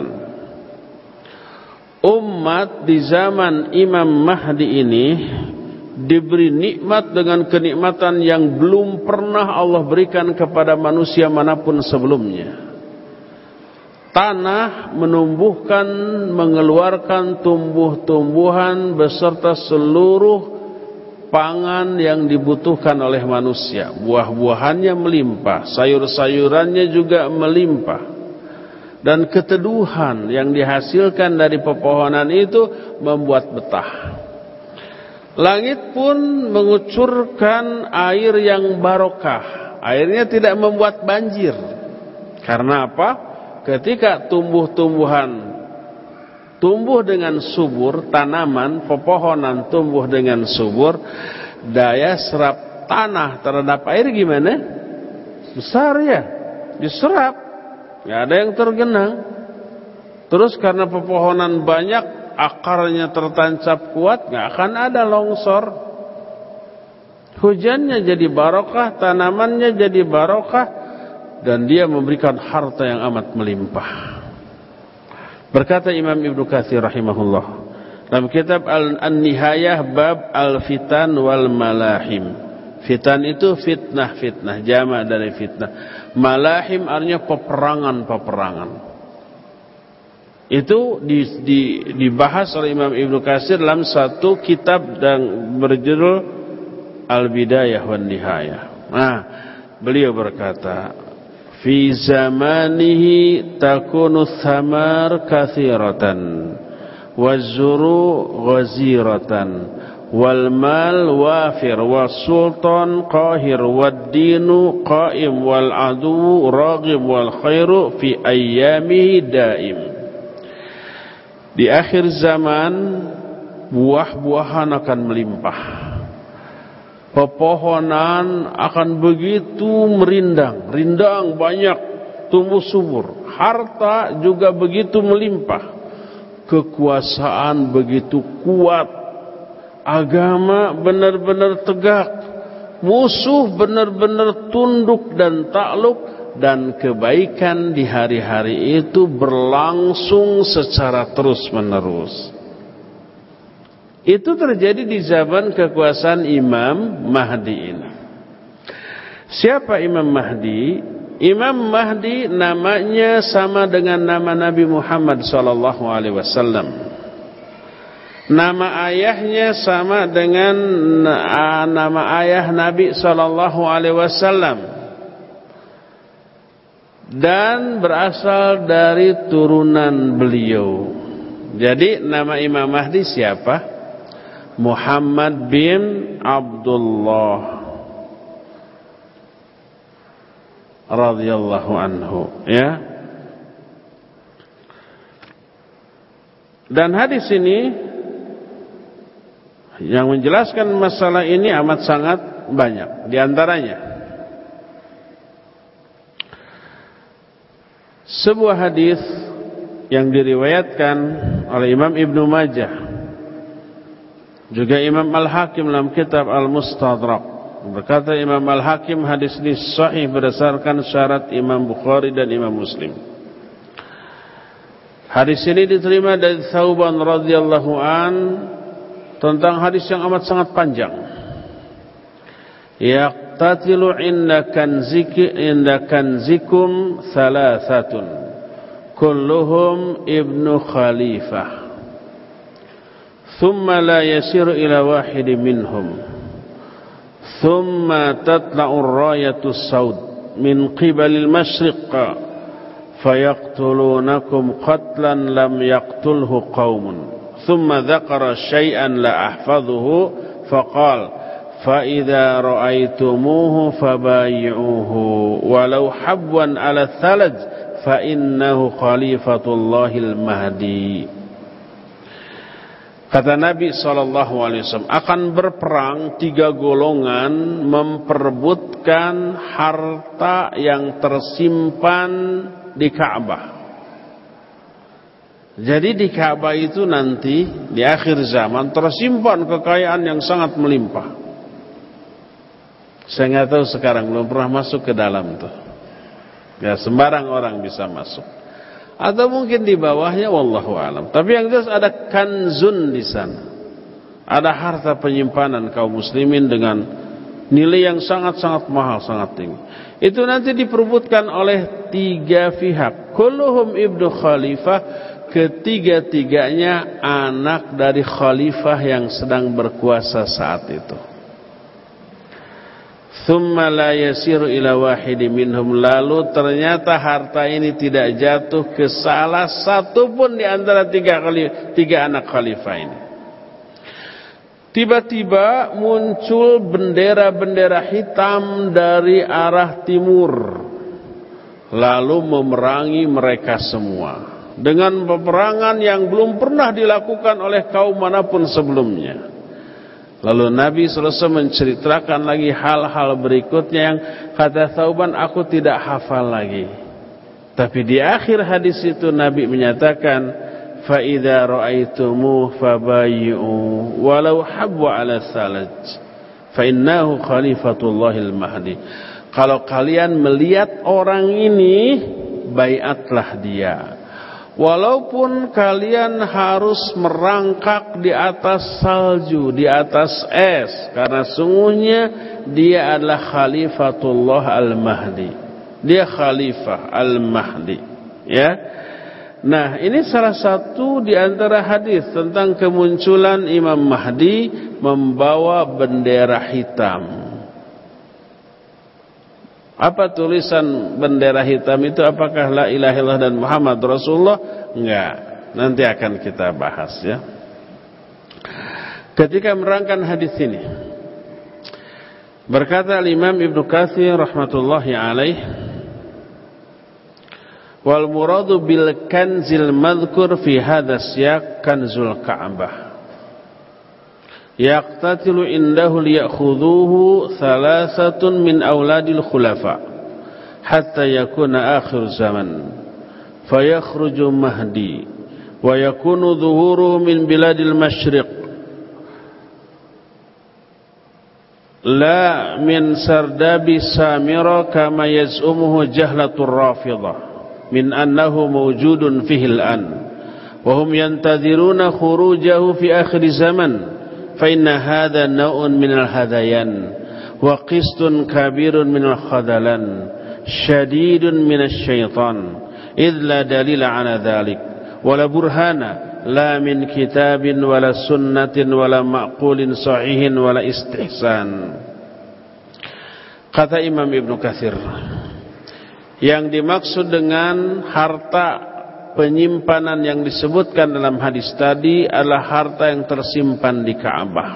Speaker 2: Umat di zaman Imam Mahdi ini diberi nikmat dengan kenikmatan yang belum pernah Allah berikan kepada manusia manapun sebelumnya. Tanah menumbuhkan, mengeluarkan tumbuh-tumbuhan beserta seluruh pangan yang dibutuhkan oleh manusia. Buah-buahannya melimpah, sayur-sayurannya juga melimpah. Dan keteduhan yang dihasilkan dari pepohonan itu membuat betah. Langit pun mengucurkan air yang barokah. Airnya tidak membuat banjir. Karena apa? Ketika tumbuh-tumbuhan tumbuh dengan subur, tanaman, pepohonan tumbuh dengan subur, daya serap tanah terhadap air gimana? Besar ya, diserap, nggak ada yang tergenang. Terus karena pepohonan banyak, akarnya tertancap kuat, nggak akan ada longsor. Hujannya jadi barokah, tanamannya jadi barokah, dan dia memberikan harta yang amat melimpah. Berkata Imam Ibnu Katsir rahimahullah dalam kitab An-Nihayah bab al-fitan wal malahim. Fitan itu fitnah-fitnah, jamak dari fitnah. Malahim artinya peperangan-peperangan. Itu di, di, dibahas oleh Imam Ibnu Katsir dalam satu kitab yang berjudul Al-Bidayah wan Nihayah. Nah, beliau berkata, fi zamanihi takunu thamar kathiratan waz-zuru ghaziratan wal mal wafir was sultan qahir wad dinu qaim wal adu raghib wal khairu fi ayyamihi daim. Di akhir zaman buah-buahan akan melimpah, pepohonan akan begitu merindang, rindang banyak, tumbuh subur, harta juga begitu melimpah, kekuasaan begitu kuat, agama benar-benar tegak, musuh benar-benar tunduk dan takluk, dan kebaikan di hari-hari itu berlangsung secara terus-menerus. Itu terjadi di zaman kekuasaan Imam Mahdi ini. Siapa Imam Mahdi? Imam Mahdi namanya sama dengan nama Nabi Muhammad sallallahu alaihi wasallam. Nama ayahnya sama dengan nama ayah Nabi sallallahu alaihi wasallam. Dan berasal dari turunan beliau. Jadi nama Imam Mahdi siapa? Muhammad bin Abdullah radhiyallahu anhu, ya. Dan hadis ini yang menjelaskan masalah ini amat sangat banyak. Di antaranya sebuah hadis yang diriwayatkan oleh Imam Ibnu Majah, juga Imam Al-Hakim dalam kitab Al-Mustadrak. Berkata Imam Al-Hakim, hadis ini sahih berdasarkan syarat Imam Bukhari dan Imam Muslim. Hadis ini diterima dari Thauban radhiyallahu an, tentang hadis yang amat sangat panjang. Yaqtatilu inda kanziki inda kanzikum thalathatun kulluhum ibnu khalifah thumma la yasiru ila wahidi minhum thumma tatla'u ar-rayatu as-saud min qibali al-mashriq fayaqtulunakum qatlan lam yaqtulhu qaumun thumma dhakara shay'an la ahfadhuhu faqala فَإِذَا رَأَيْتُمُوهُ فَبَايِعُوهُ وَلَوْ حَبًّا عَلَى الثَّلَجِ فَإِنَّهُ خَلِيفَةُ اللَّهِ الْمَهْدِي. Kata Nabi shallallahu alaihi wasallam, akan berperang tiga golongan memperebutkan harta yang tersimpan di Ka'bah. Jadi di Ka'bah itu nanti di akhir zaman tersimpan kekayaan yang sangat melimpah. Saya nggak tahu sekarang, belum pernah masuk ke dalam tuh. Ya, sembarang orang bisa masuk. Atau mungkin di bawahnya, wallahu alam. Tapi yang jelas ada kanzun di sana. Ada harta penyimpanan kaum muslimin dengan nilai yang sangat-sangat mahal, sangat tinggi. Itu nanti diperebutkan oleh tiga pihak. Kulluhum ibnu khalifah, ketiga-tiganya anak dari khalifah yang sedang berkuasa saat itu. Thumma la yasiru ila wahidi minhum, lalu ternyata harta ini tidak jatuh ke salah satu pun di antara tiga, kali, tiga anak khalifah ini. Tiba-tiba muncul bendera-bendera hitam dari arah timur, lalu memerangi mereka semua dengan peperangan yang belum pernah dilakukan oleh kaum manapun sebelumnya. Lalu Nabi shallallahu alaihi wasallam menceritakan lagi hal-hal berikutnya yang kata Thauban, aku tidak hafal lagi. Tapi di akhir hadis itu Nabi menyatakan, fa idza ra'aitumuhu fabayyi'u walau habwa 'ala salaj fa innahu khalifatullahil mahdi. Kalau kalian melihat orang ini, baiatlah dia. Walaupun kalian harus merangkak di atas salju, di atas es, karena sungguhnya dia adalah Khalifatullah Al-Mahdi. Dia Khalifah Al-Mahdi, ya. Nah, ini salah satu di antara hadis tentang kemunculan Imam Mahdi membawa bendera hitam. Apa tulisan bendera hitam itu? Apakah la ilaha illallah dan Muhammad Rasulullah? Enggak. Nanti akan kita bahas ya. Ketika merangkan hadis ini, berkata Imam Ibnu Katsir rahmatullahi alaih, wal muradu bil kanzil madhkur fi hadha siyaq kanzul Ka'bah yaqtatilu indahu liya'khudhuhu thalathatun min auladil khulafa hatta yakuna akhir zaman fayakhruju mahdi wa yakunu dhuhuruhu min biladil masyriq la min sardabi samira kama yaz'umuhu jahlatur rafidah min annahu mawjudun fihi al-an wa hum yantadhiruna khurujahu fi akhir zaman fa inna hadha naw'un min al-hadayan wa qistun kabirun min al-khadalan shadidun min asy-syaitan idh la dalila ala dhalik wa la burhana la min kitabin wala sunnatin wala ma'qulin sahihin wala istihsan. Kata Imam Ibnu Katsir, yang dimaksud dengan harta penyimpanan yang disebutkan dalam hadis tadi adalah harta yang tersimpan di Ka'bah.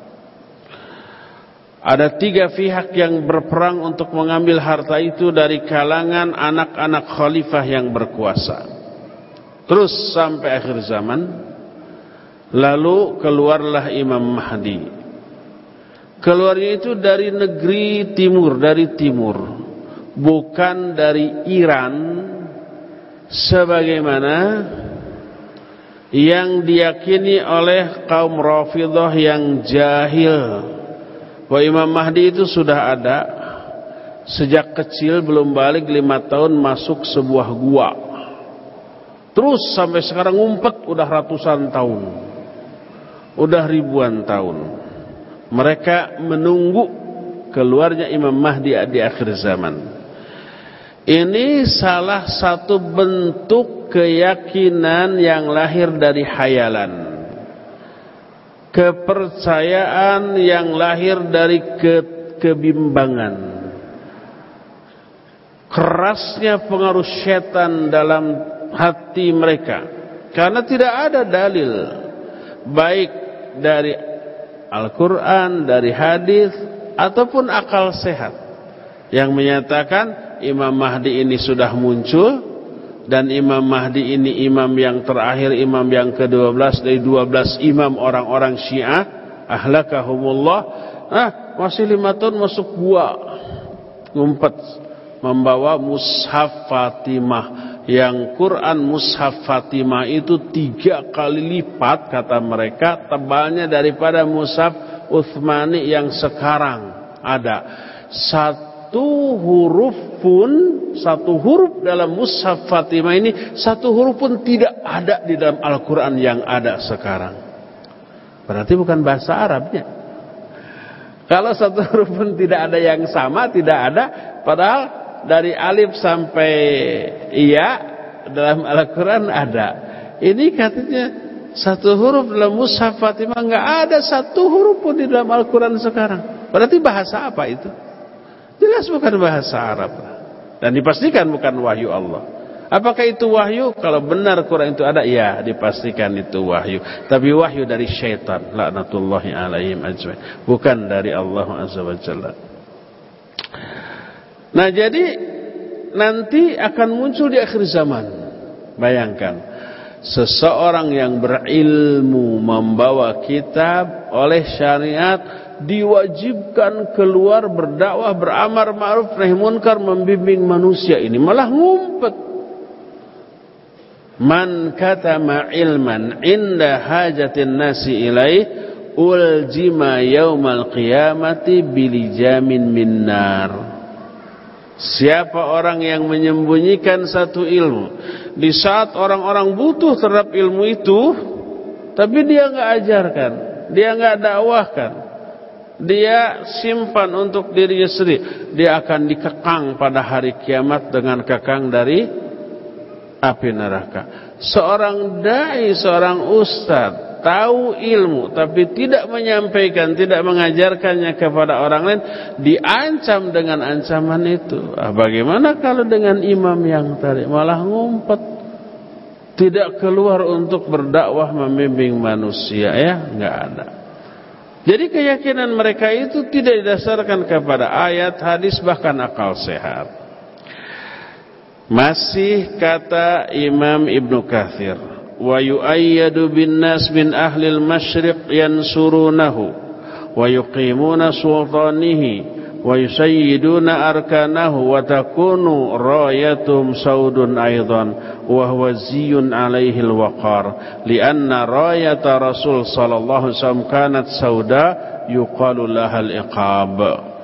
Speaker 2: Ada tiga pihak yang berperang untuk mengambil harta itu dari kalangan anak-anak khalifah yang berkuasa. Terus sampai akhir zaman, lalu keluarlah Imam Mahdi. Keluarnya itu dari negeri timur, dari timur, bukan dari Iran, sebagaimana yang diyakini oleh kaum Rafidhah yang jahil. Bahwa Imam Mahdi itu sudah ada sejak kecil, belum balik lima tahun masuk sebuah gua. Terus sampai sekarang ngumpet udah ratusan tahun, udah ribuan tahun. Mereka menunggu keluarnya Imam Mahdi di akhir zaman. Ini salah satu bentuk keyakinan yang lahir dari khayalan, kepercayaan yang lahir dari ke kebimbangan, kerasnya pengaruh setan dalam hati mereka, karena tidak ada dalil baik dari Al-Quran, dari hadis ataupun akal sehat yang menyatakan Imam Mahdi ini sudah muncul, dan Imam Mahdi ini imam yang terakhir, imam yang kedua belas dari dua belas imam orang-orang Syiah, ahlakahumullah. Ah, masih lima tahun masuk gua, ngumpet, membawa mushaf Fatimah. Yang Quran mushaf Fatimah itu tiga kali lipat kata mereka tebalnya daripada mushaf Utsmani yang sekarang ada. Satu huruf pun, satu huruf dalam mushaf Fatimah ini, satu huruf pun tidak ada di dalam Al-Quran yang ada sekarang. Berarti bukan bahasa Arabnya. Kalau satu huruf pun tidak ada yang sama, tidak ada, padahal dari alif sampai iya dalam Al-Quran ada. Ini katanya satu huruf dalam mushaf Fatimah, nggak ada satu huruf pun di dalam Al-Quran sekarang. Berarti bahasa apa itu? Jelas bukan bahasa Arab. Dan dipastikan bukan wahyu Allah. Apakah itu wahyu? Kalau benar Quran itu ada, ya dipastikan itu wahyu. Tapi wahyu dari syaitan, laknatullahi alaihim ajmain, bukan dari Allah azza wa jalla. Nah, jadi nanti akan muncul di akhir zaman. Bayangkan, seseorang yang berilmu membawa kitab oleh syariat diwajibkan keluar berdakwah, beramar ma'ruf nahi munkar, membimbing manusia. Ini malah ngumpet. Man katama ilman inda hajatin nasi ilaih uljima yaumal qiyamati bilijamin minnar. Siapa orang yang menyembunyikan satu ilmu di saat orang-orang butuh terhadap ilmu itu, tapi dia nggak ajarkan, dia nggak dakwahkan, dia simpan untuk dirinya sendiri, dia akan dikekang pada hari kiamat dengan kekang dari api neraka. Seorang dai, seorang ustaz tahu ilmu tapi tidak menyampaikan, tidak mengajarkannya kepada orang lain, diancam dengan ancaman itu. Ah, bagaimana kalau dengan imam yang tadi malah ngumpet, tidak keluar untuk berdakwah membimbing manusia, ya, enggak ada. Jadi keyakinan mereka itu tidak didasarkan kepada ayat, hadis, bahkan akal sehat. Masih kata Imam Ibnu Katsir, wa yu'ayyadu bin nas min ahli al-masyriq yansurunahu wa yuqimuna sultanihi wa yusayyiduna arkanahu wa takunu rayatum saudun aidan wa huwa ziyun alaihi al-waqar lianna rayata rasul sallallahu alaihi wasallam kanat sauda yuqalu laha al-iqab.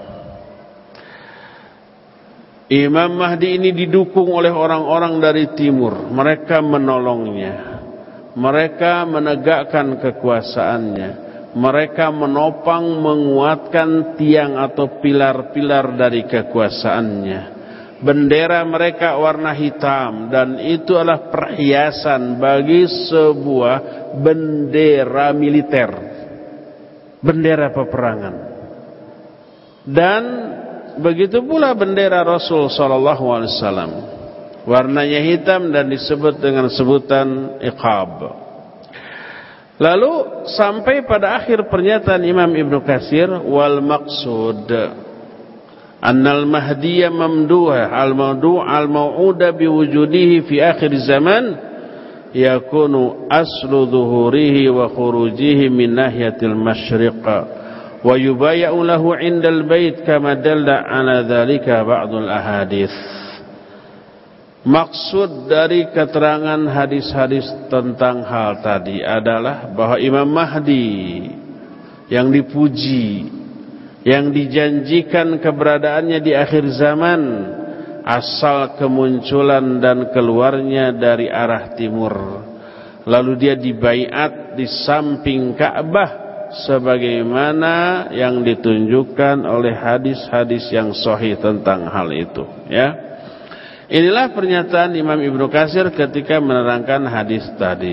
Speaker 2: Imam Mahdi ini didukung oleh orang-orang dari timur. Mereka menolongnya, mereka menegakkan kekuasaannya, mereka menopang, menguatkan tiang atau pilar-pilar dari kekuasaannya. Bendera mereka warna hitam, dan itu adalah perhiasan bagi sebuah bendera militer, bendera peperangan. Dan begitu pula bendera Rasul sallallahu alaihi wasallam, warnanya hitam dan disebut dengan sebutan iqab. Lalu sampai pada akhir pernyataan Imam Ibnu Katsir, wal maqsud annal mahdiyya mamduha al mawdu' al maw'uda biwujudihi fi akhir zaman yakunu aslu dhuhurihi wa khurujihi min nahiyatil masyriq wa yubaya'u lahu 'indal bait kama dalla 'ala dzalika ba'dul ahadits. Maksud dari keterangan hadis-hadis tentang hal tadi adalah bahwa Imam Mahdi yang dipuji, yang dijanjikan keberadaannya di akhir zaman, asal kemunculan dan keluarnya dari arah timur. Lalu dia dibaiat di samping Ka'bah sebagaimana yang ditunjukkan oleh hadis-hadis yang sahih tentang hal itu, ya. Inilah pernyataan Imam Ibnu Katsir ketika menerangkan hadis tadi.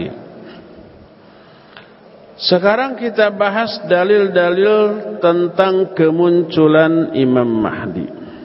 Speaker 2: Sekarang kita bahas dalil-dalil tentang kemunculan Imam Mahdi.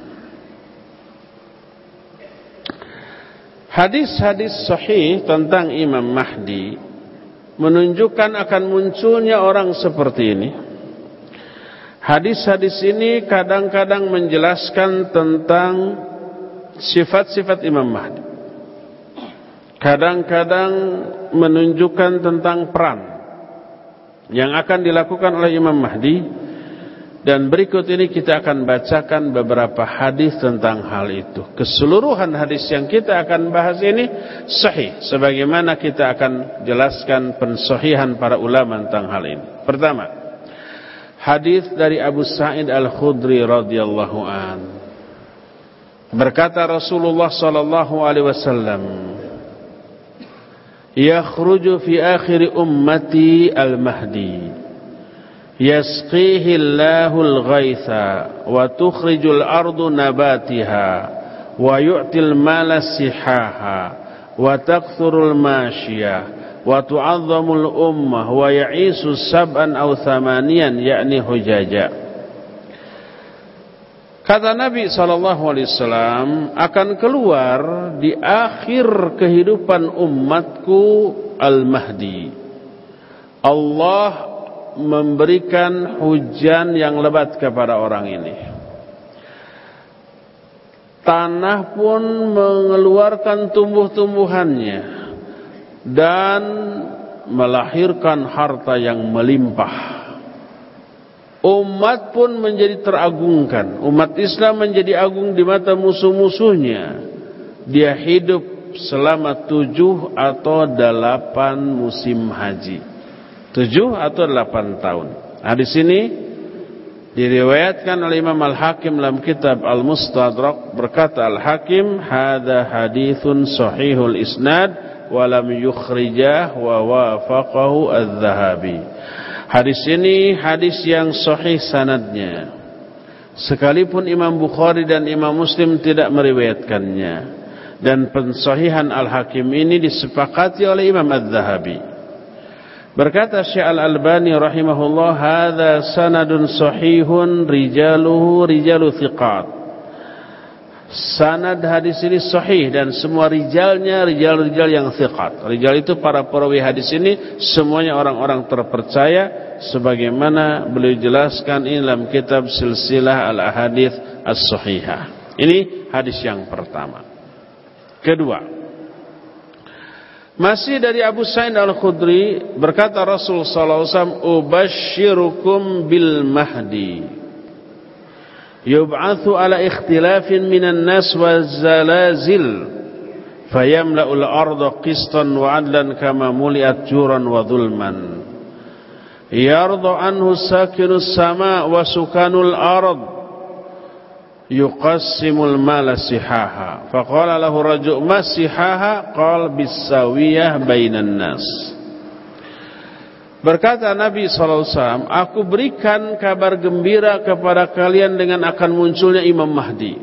Speaker 2: Hadis-hadis sahih tentang Imam Mahdi menunjukkan akan munculnya orang seperti ini. Hadis-hadis ini kadang-kadang menjelaskan tentang sifat-sifat Imam Mahdi, kadang-kadang menunjukkan tentang peran yang akan dilakukan oleh Imam Mahdi. Dan berikut ini kita akan bacakan beberapa hadis tentang hal itu. Keseluruhan hadis yang kita akan bahas ini sahih, sebagaimana kita akan jelaskan pensahihan para ulama tentang hal ini. Pertama, hadis dari Abu Sa'id Al-Khudri radhiyallahu an. Berkata Rasulullah sallallahu alaihi wasallam, yakhruju fi akhir ummati al-mahdi yasqihi Allahul ghaitha wa tukhrijul ardu nabatiha wa yu'til mala sihaha wa takthurul mashiyah wa tu'azzamul ummah wa ya'isu sab'an aw thamaniyan yakni hujaja. Kata Nabi sallallahu alaihi wasallam, akan keluar di akhir kehidupan umatku Al-Mahdi. Allah memberikan hujan yang lebat kepada orang ini. Tanah pun mengeluarkan tumbuh-tumbuhannya dan melahirkan harta yang melimpah. Umat pun menjadi teragungkan. Umat Islam menjadi agung di mata musuh-musuhnya. Dia hidup selama tujuh atau delapan musim haji. Tujuh atau delapan tahun. Nah, di sini diriwayatkan oleh Imam Al-Hakim dalam kitab Al-Mustadrak, berkata Al-Hakim, hadza haditsun sahihul isnad wa lam yukhrijah wa wafaqahu Az-Zahabi. Hadis ini hadis yang sahih sanadnya, sekalipun Imam Bukhari dan Imam Muslim tidak meriwayatkannya. Dan pensahihan Al-Hakim ini disepakati oleh Imam Az-Zahabi. Berkata Syekh Al-Albani rahimahullah, hadza sanadun sahihun rijaluhu rijalu thiqat. Sanad hadis ini sahih dan semua rijalnya rijal-rijal yang thiqat. Rijal itu para perawi hadis ini semuanya orang-orang terpercaya, sebagaimana beliau jelaskan ini dalam kitab Silsilah Al-Ahadits As-Sahihah. Ini hadis yang pertama. Kedua, masih dari Abu Sa'id Al-Khudri, berkata Rasul sallallahu alaihi wasallam, "Ubashirukum bil Mahdi yub'atsu ala ikhtilafin minan nas wa zalazil fayamla'ul arda qistan wa 'adlan kama muliat juran wa dhulman yarda anhu sakinus sama wa sukanul ard yuqassimul mala sihaha faqala lahu rajul ma sihaha qala bisawiyah bainan nas." Berkata Nabi sallallahu alaihi wasallam, aku berikan kabar gembira kepada kalian dengan akan munculnya Imam Mahdi.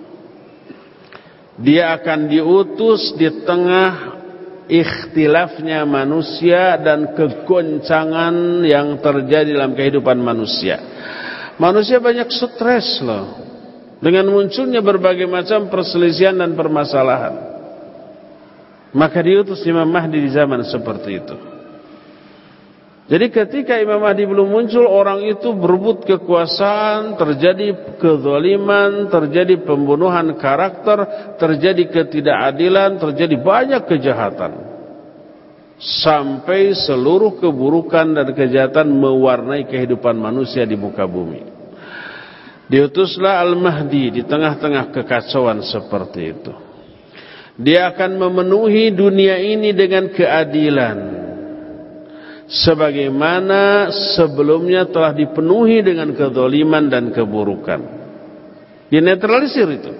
Speaker 2: Dia akan diutus di tengah ikhtilafnya manusia dan kegoncangan yang terjadi dalam kehidupan manusia. Manusia banyak stres loh, dengan munculnya berbagai macam perselisihan dan permasalahan. Maka diutus Imam Mahdi di zaman seperti itu. Jadi ketika Imam Mahdi belum muncul, orang itu berebut kekuasaan, terjadi kezaliman, terjadi pembunuhan karakter, terjadi ketidakadilan, terjadi banyak kejahatan. Sampai seluruh keburukan dan kejahatan mewarnai kehidupan manusia di muka bumi. Diutuslah Al-Mahdi di tengah-tengah kekacauan seperti itu. Dia akan memenuhi dunia ini dengan keadilan, sebagaimana sebelumnya telah dipenuhi dengan kezaliman dan keburukan. Dinetralisir itu.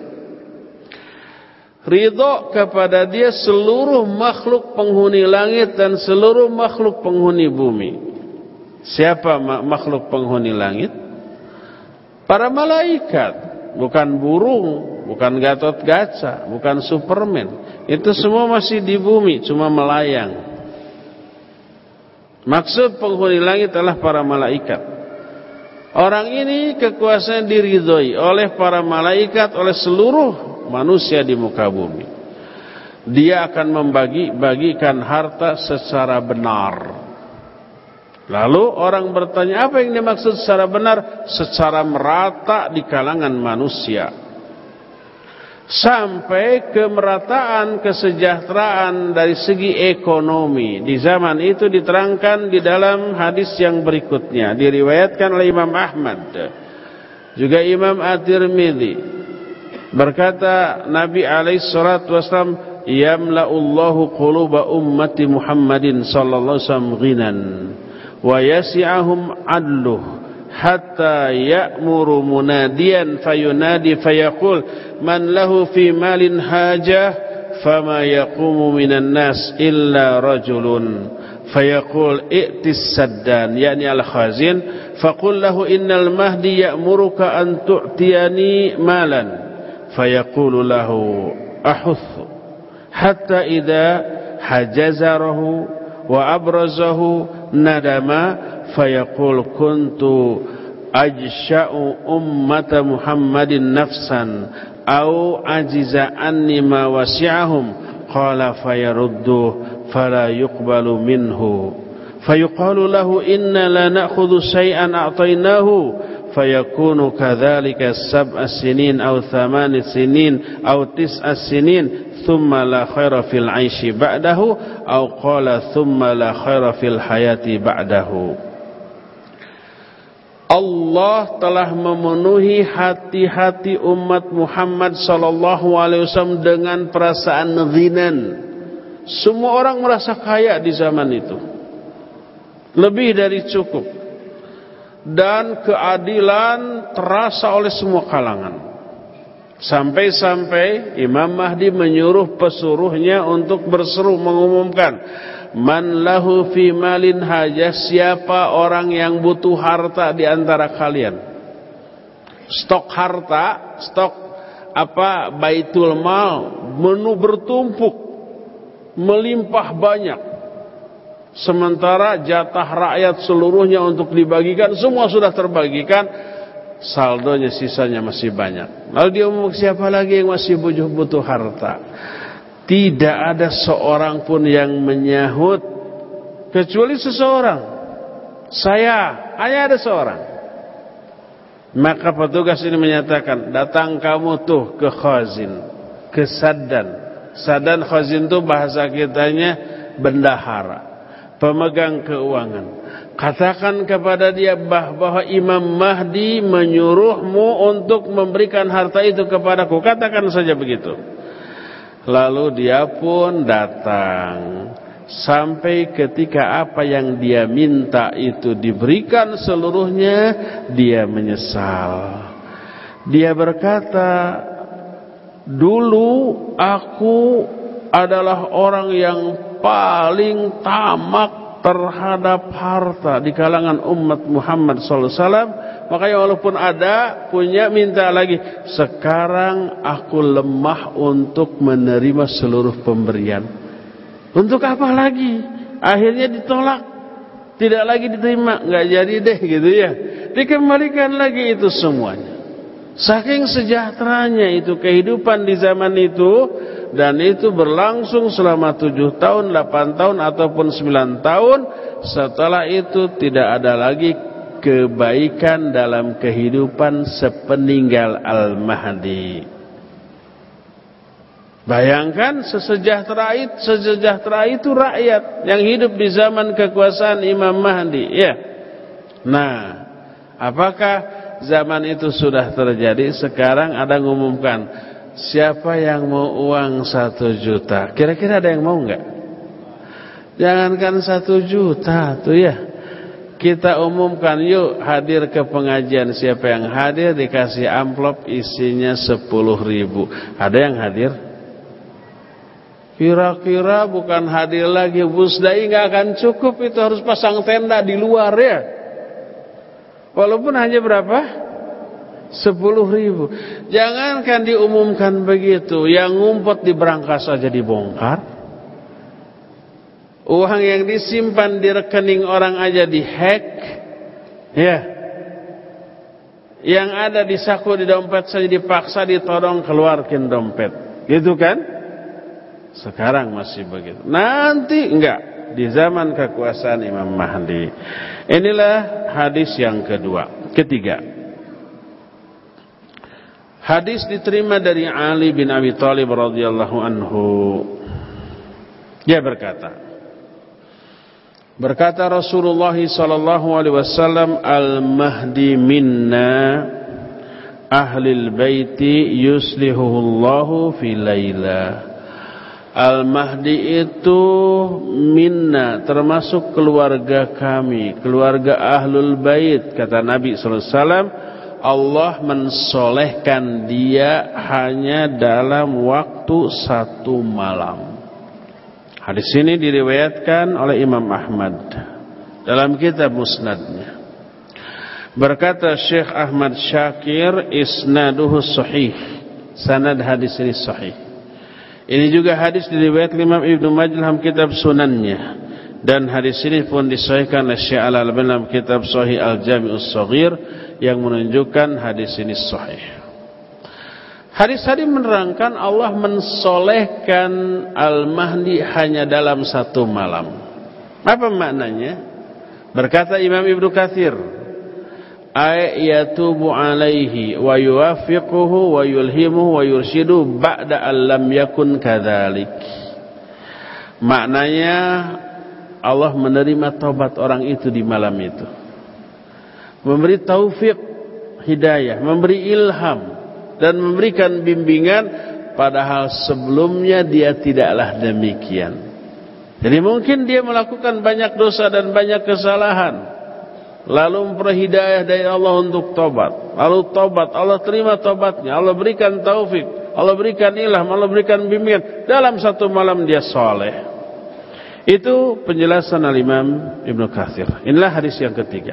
Speaker 2: Ridho kepada dia seluruh makhluk penghuni langit dan seluruh makhluk penghuni bumi. Siapa makhluk penghuni langit? Para malaikat, bukan burung, bukan Gatot-Kaca, bukan Superman. Itu semua masih di bumi, cuma melayang. Maksud penghuni langit adalah para malaikat. Orang ini kekuasaan diridhoi oleh para malaikat, oleh seluruh manusia di muka bumi. Dia akan membagi-bagikan harta secara benar. Lalu orang bertanya, apa yang dimaksud secara benar? Secara merata di kalangan manusia. Sampai kemerataan kesejahteraan dari segi ekonomi. Di zaman itu diterangkan di dalam hadis yang berikutnya, diriwayatkan oleh Imam Ahmad, juga Imam At-Tirmidzi. Berkata Nabi alaihi salatu wasallam, yamla'ullahu quluba ummati Muhammadin sallallahu alaihi wasallam ghinan wa yasi'ahum adluh hatta ya'muru munadiyan fayunadi fayaqul man lahu fi malin hajah fama yaqumu minan nas illa rajulun fayaqul i'tis saddan yani al-khazin faqul lahu innal mahdi ya'muruka an tu'tiyani malan fayaqulu lahu ahuthu hatta idza hajazarahu wa abrazahu nadama fayaqul kuntu ajsha'u ummata Muhammadin nafsan au ajiza anni ma wasi'ahum qala fayaruddu fala yuqbalu minhu fayuqalu lahu inna la na'khudhu shay'an a'taynahu fayakunu kadzalika sab'a sinin au thamani sinin au tis'a sinin thumma la khaira fil 'aishi ba'dahu au qala thumma la khaira fil hayati ba'dahu. Allah telah memenuhi hati-hati umat Muhammad sallallahu alaihi wasallam dengan perasaan ghinan. Semua orang merasa kaya di zaman itu, lebih dari cukup, dan keadilan terasa oleh semua kalangan. Sampai-sampai Imam Mahdi menyuruh pesuruhnya untuk berseru mengumumkan, man lahu fi malin hajah, siapa orang yang butuh harta di antara kalian. Stok harta, stok apa baitul mal, menu bertumpuk, melimpah banyak. Sementara jatah rakyat seluruhnya untuk dibagikan semua sudah terbagikan, saldonya sisanya masih banyak. Lalu dia ngomong, siapa lagi yang masih butuh, butuh harta? Tidak ada seorang pun yang menyahut kecuali seseorang. Saya, hanya ada seorang. Maka petugas ini menyatakan, datang kamu tuh ke khazin, ke sadan. Sadan khazin itu bahasa kitanya bendahara, pemegang keuangan. Katakan kepada dia bahwa Imam Mahdi menyuruhmu untuk memberikan harta itu kepadaku. Katakan saja begitu. Lalu dia pun datang. Sampai ketika apa yang dia minta itu diberikan seluruhnya, dia menyesal. Dia berkata, dulu aku adalah orang yang paling tamak terhadap harta di kalangan umat Muhammad sallallahu alaihi wasallam. Makanya walaupun ada, punya, minta lagi. Sekarang aku lemah untuk menerima seluruh pemberian. Untuk apa lagi? Akhirnya ditolak, tidak lagi diterima, nggak jadi deh gitu ya. Dikembalikan lagi itu semuanya. Saking sejahteranya itu kehidupan di zaman itu, dan itu berlangsung selama tujuh tahun, delapan tahun ataupun sembilan tahun. Setelah itu tidak ada lagi kebaikan dalam kehidupan sepeninggal Al-Mahdi. Bayangkan sesejahtera itu, sesejahtera itu rakyat yang hidup di zaman kekuasaan Imam Mahdi. Ya. Nah, apakah zaman itu sudah terjadi? Sekarang ada ngumumkan, siapa yang mau uang satu juta? Kira-kira ada yang mau nggak? Jangankan satu juta tuh ya. Kita umumkan, yuk hadir ke pengajian. Siapa yang hadir dikasih amplop isinya sepuluh ribu. Ada yang hadir? Kira-kira bukan hadir lagi, busdai nggak akan cukup, itu harus pasang tenda di luar ya. Walaupun hanya berapa? Sepuluh ribu. Jangankan diumumkan begitu, yang ngumpet di berangkas saja dibongkar. Uang yang disimpan di rekening orang aja dihack, ya. Yang ada di saku, di dompet saja dipaksa ditodong keluarkan dompet, gitu kan? Sekarang masih begitu. Nanti enggak, di zaman kekuasaan Imam Mahdi. Inilah hadis yang kedua. Ketiga, hadis diterima dari Ali bin Abi Thalib radhiyallahu anhu. Dia berkata, berkata Rasulullah sallallahu alaihi wasallam, al-Mahdi minna ahlil baiti yuslihuhullahu fi lailah. Al-Mahdi itu minna, termasuk keluarga kami, keluarga Ahlul Bait. Kata Nabi sallallahu alaihi wasallam, Allah mensolehkan dia hanya dalam waktu satu malam. Hadis ini diriwayatkan oleh Imam Ahmad dalam kitab Musnadnya. Berkata Syekh Ahmad Syakir, isnaduhu sahih. Sanad hadis ini sahih. Ini juga hadis diriwayatkan Imam Ibnu Majah dalam kitab Sunannya, dan hadis ini pun disahihkan oleh Syekh Al-Albani dalam kitab Sahih Al-Jami'us Shaghir yang menunjukkan hadis ini sahih. Hadis tadi menerangkan Allah mensolehkan Al-Mahdi hanya dalam satu malam. Apa maknanya? Berkata Imam Ibnu Katsir, ay yatubu alaihi wa yuwafiquhu wa yulhimuhu wa yurshidu ba'da allam yakun kadzalik. Maknanya Allah menerima taubat orang itu di malam itu, memberi taufik hidayah, memberi ilham dan memberikan bimbingan, padahal sebelumnya dia tidaklah demikian. Jadi mungkin dia melakukan banyak dosa dan banyak kesalahan, lalu memperoleh hidayah dari Allah untuk tobat. Lalu tobat, Allah terima tobatnya, Allah berikan taufik, Allah berikan ilham, Allah berikan bimbingan. Dalam satu malam dia soleh. Itu penjelasan Al-Imam Ibnu Katsir. Inilah hadis yang ketiga.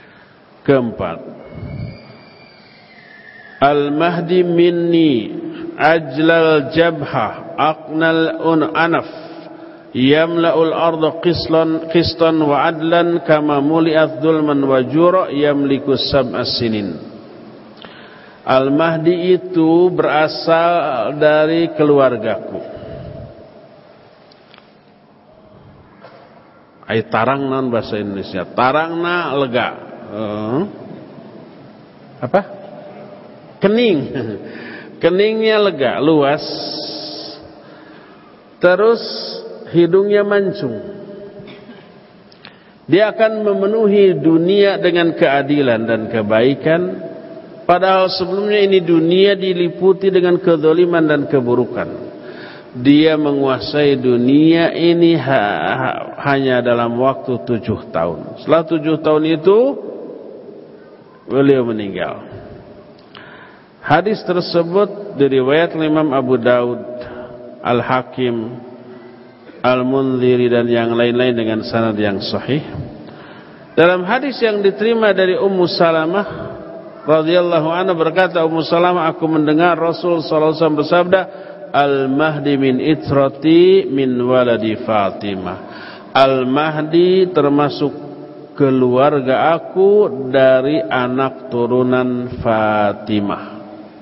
Speaker 2: Keempat, Al-Mahdi minni ajlal jabhah aqnal un anaf yamla'ul arda qislan qistan wa adlan kama muli'at dhulman wa jura yamliku sab'as sinin. Al-Mahdi itu berasal dari keluargaku. Ai tarang naon bahasa Indonesia? Tarangna lega. Uh, apa? Kening. Keningnya lega, luas. Terus hidungnya mancung. Dia akan memenuhi dunia dengan keadilan dan kebaikan. Padahal sebelumnya ini dunia diliputi dengan kezaliman dan keburukan. Dia menguasai dunia ini ha, ha, hanya dalam waktu tujuh tahun. Setelah tujuh tahun itu beliau meninggal. Hadis tersebut diriwayat oleh Imam Abu Daud, Al-Hakim, Al-Munziri dan yang lain-lain dengan sanad yang sahih. Dalam hadis yang diterima dari Ummu Salamah radhiyallahu anha berkata, Ummu Salamah, aku mendengar Rasul sallallahu alaihi wasallam bersabda, Al-Mahdi min itrati min waladi Fatimah. Al-Mahdi termasuk keluarga aku dari anak turunan Fatimah.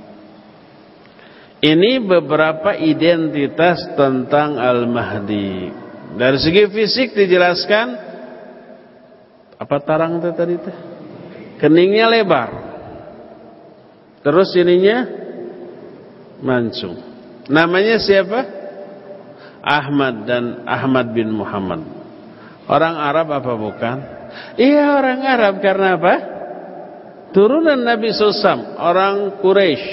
Speaker 2: Ini beberapa identitas tentang Al-Mahdi. Dari segi fisik dijelaskan, apa tarang itu tadi teh? Keningnya lebar. Terus ininya mancung. Namanya siapa? Ahmad dan Ahmad bin Muhammad. Orang Arab apa bukan? Iya, orang Arab. Karena apa? Turunan Nabi sallallahu alaihi wasallam, orang Quraisy.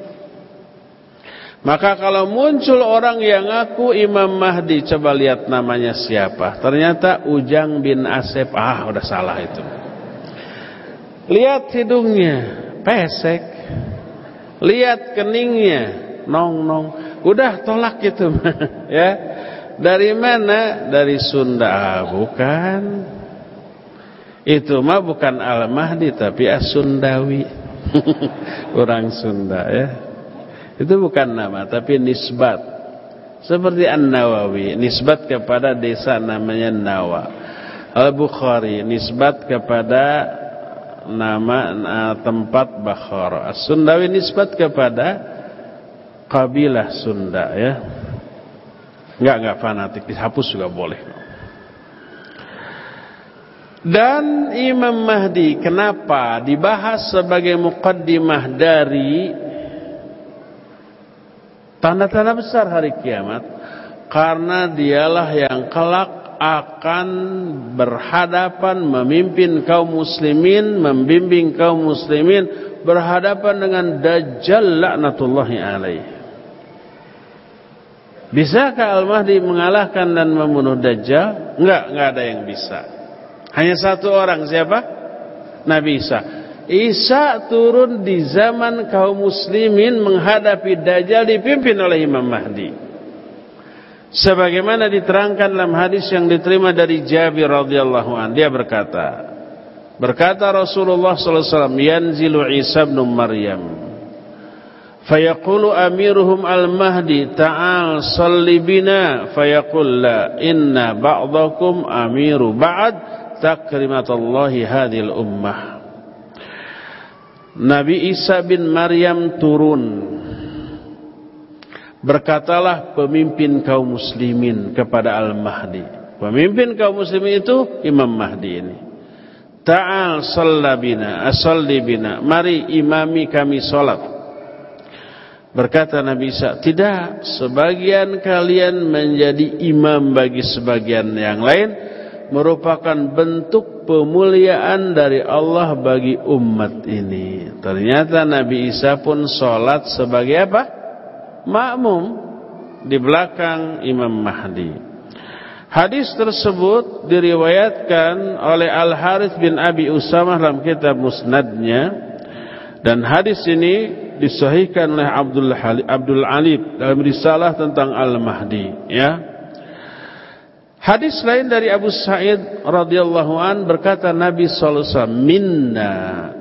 Speaker 2: Maka kalau muncul orang yang ngaku Imam Mahdi, coba lihat namanya siapa. Ternyata Ujang bin Asep. Ah, udah salah itu. Lihat hidungnya, pesek. Lihat keningnya, nong-nong. Udah tolak gitu. Ya. Dari mana? Dari Sunda. Ah, bukan. Itu mah bukan Al-Mahdi tapi As-Sundawi. Orang Sunda ya. Itu bukan nama tapi nisbat. Seperti An-Nawawi, nisbat kepada desa namanya Nawa. Al-Bukhari nisbat kepada nama uh, tempat Bakhara. As-Sundawi nisbat kepada kabilah Sunda ya. Enggak enggak fanatik, dihapus juga boleh. Dan Imam Mahdi kenapa dibahas sebagai muqaddimah dari tanda-tanda besar hari kiamat? Karena dialah yang kelak akan berhadapan memimpin kaum muslimin, membimbing kaum muslimin berhadapan dengan Dajjal laknatullahi alaih. Bisakah Al-Mahdi mengalahkan dan membunuh Dajjal? Enggak, enggak ada yang bisa. Hanya satu orang, siapa? Nabi Isa. Isa turun di zaman kaum muslimin menghadapi Dajjal dipimpin oleh Imam Mahdi. Sebagaimana diterangkan dalam hadis yang diterima dari Jabir radhiyallahu anhu, dia berkata, berkata Rasulullah sallallahu alaihi wasallam, yanzilu Isa bin Maryam, fayaqulu amiruhum al-Mahdi, ta'al salli bina, fayaqul la, inna ba'dakum amiru ba'd, takrimatullahi hadhil ummah. Nabi Isa bin Maryam turun. Berkatalah pemimpin kaum muslimin kepada Al-Mahdi. Pemimpin kaum muslimin itu Imam Mahdi ini. Ta'al sallabina, asalli bina. Mari imami kami salat. Berkata Nabi Isa, tidak, sebagian kalian menjadi imam bagi sebagian yang lain merupakan bentuk pemuliaan dari Allah bagi umat ini. Ternyata Nabi Isa pun sholat sebagai apa? Makmum di belakang Imam Mahdi. Hadis tersebut diriwayatkan oleh Al-Harits bin Abi Usamah dalam kitab Musnadnya, dan hadis ini disahihkan oleh Abdul Abdul Alib dalam risalah tentang Al-Mahdi ya. Hadis lain dari Abu Sa'id radhiyallahu an berkata Nabi sallallahu alaihi wasallam, minna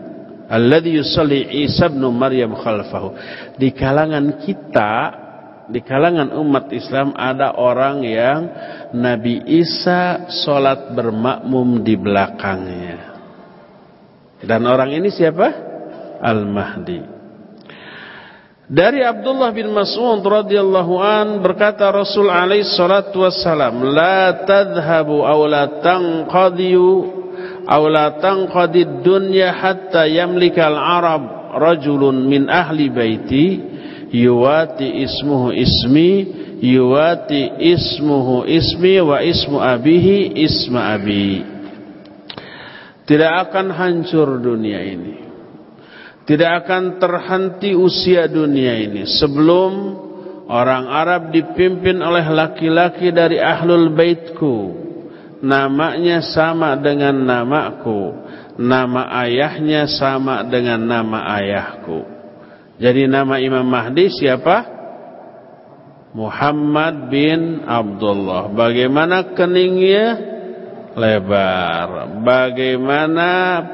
Speaker 2: alladzi yusalli Isa ibn Maryam khalfahu. Di kalangan kita, di kalangan umat Islam ada orang yang Nabi Isa salat bermakmum di belakangnya. Dan orang ini siapa? Al-Mahdi. Dari Abdullah bin Mas'ud radhiyallahu an berkata Rasul alaihi salatu wassalam, la tadhhabu aw la tanqadiyu aw la tanqadid dunya hatta yamlika al-arab rajulun min ahli baiti yuwati ismuhu ismi yuwati ismuhu ismi wa ismu abihi isma abi. Tidak akan hancur dunia ini, tidak akan terhenti usia dunia ini sebelum orang Arab dipimpin oleh laki-laki dari ahlul baitku, namanya sama dengan namaku, nama ayahnya sama dengan nama ayahku. Jadi nama Imam Mahdi siapa? Muhammad bin Abdullah. Bagaimana keningnya? Lebar. Bagaimana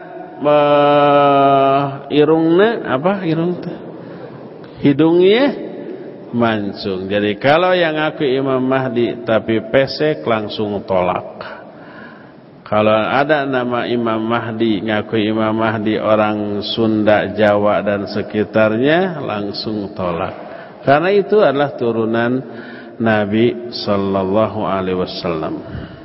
Speaker 2: uh, irungnya? Apa irung? Hidungnya mancung. Jadi kalau yang ngaku Imam Mahdi tapi pesek langsung tolak. Kalau ada nama Imam Mahdi, ngaku Imam Mahdi orang Sunda, Jawa dan sekitarnya langsung tolak. Karena itu adalah turunan Nabi sallallahu alaihi wasallam.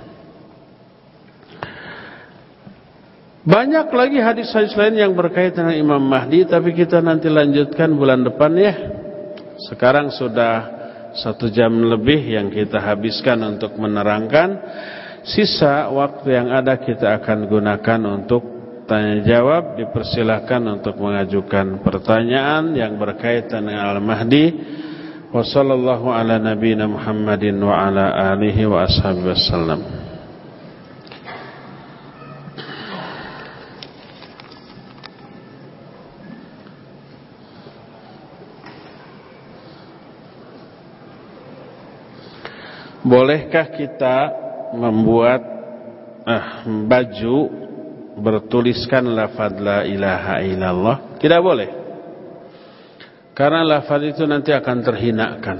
Speaker 2: Banyak lagi hadis-hadis lain yang berkaitan dengan Imam Mahdi, tapi kita nanti lanjutkan bulan depan ya. Sekarang sudah satu jam lebih yang kita habiskan untuk menerangkan. Sisa waktu yang ada kita akan gunakan untuk tanya jawab. Dipersilahkan untuk mengajukan pertanyaan yang berkaitan dengan Al-Mahdi. Wa sallallahu ala nabiyina Muhammadin wa ala alihi wa ashabihi wasallam. Bolehkah kita membuat eh, baju bertuliskan lafaz la ilaha illallah? Tidak boleh. Karena lafaz itu nanti akan terhinakan.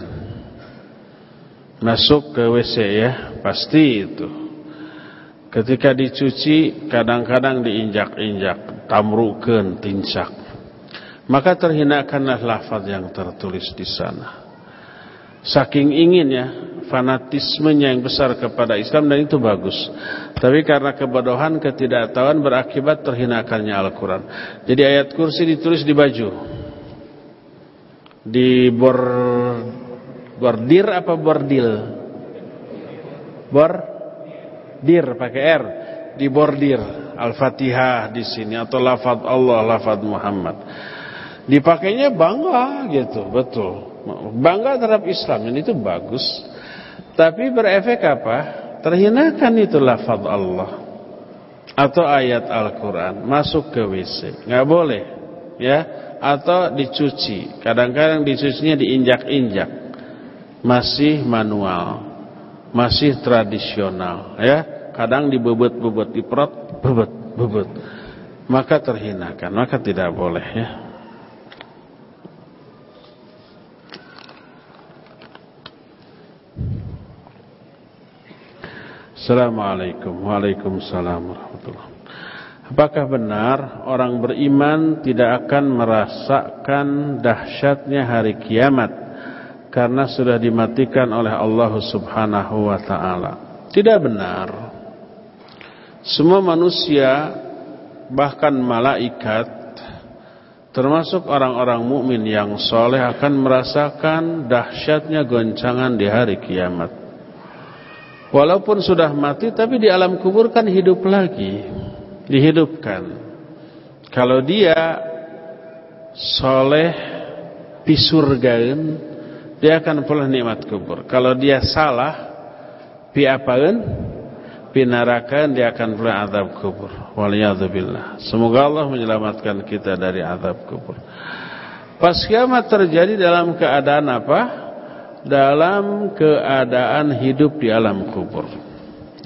Speaker 2: Masuk ke W C ya, pasti itu. Ketika dicuci kadang-kadang diinjak-injak, tamrukeun, tincak. Maka terhinakanlah lafaz yang tertulis di sana. Saking inginnya, fanatismenya yang besar kepada Islam, dan itu bagus. Tapi karena kebodohan, ketidaktahuan berakibat terhinakannya Al-Quran. Jadi ayat kursi ditulis di baju, di bor, bordir apa bordil? Bordir pakai R, di bordir Al-Fatihah di sini atau lafaz Allah, lafaz Muhammad. Dipakainya bangga gitu, betul. Bangga terhadap Islam, dan itu bagus. Tapi berefek apa? Terhinakan itu lafaz Allah atau ayat Al-Quran masuk ke W C, nggak boleh ya. Atau dicuci, kadang-kadang dicucinya diinjak-injak, masih manual, masih tradisional ya. Kadang dibebet-bebet, diperot, bebet-bebet, maka terhinakan, maka tidak boleh ya. Assalamualaikum. Waalaikumsalam warahmatullahi wabarakatuh. Apakah benar orang beriman tidak akan merasakan dahsyatnya hari kiamat karena sudah dimatikan oleh Allah Subhanahu wa taala? Tidak benar. Semua manusia, bahkan malaikat, termasuk orang-orang mukmin yang soleh, akan merasakan dahsyatnya goncangan di hari kiamat. Walaupun sudah mati, tapi di alam kubur kan hidup lagi, dihidupkan. Kalau dia soleh di surgaeun, dia akan peroleh nikmat kubur. Kalau dia salah, pi apaeun? Pi nerakaeun, dia akan peroleh azab kubur. Waliyadzubillah. Semoga Allah menyelamatkan kita dari azab kubur. Pas kiamat terjadi dalam keadaan apa? Dalam keadaan hidup di alam kubur.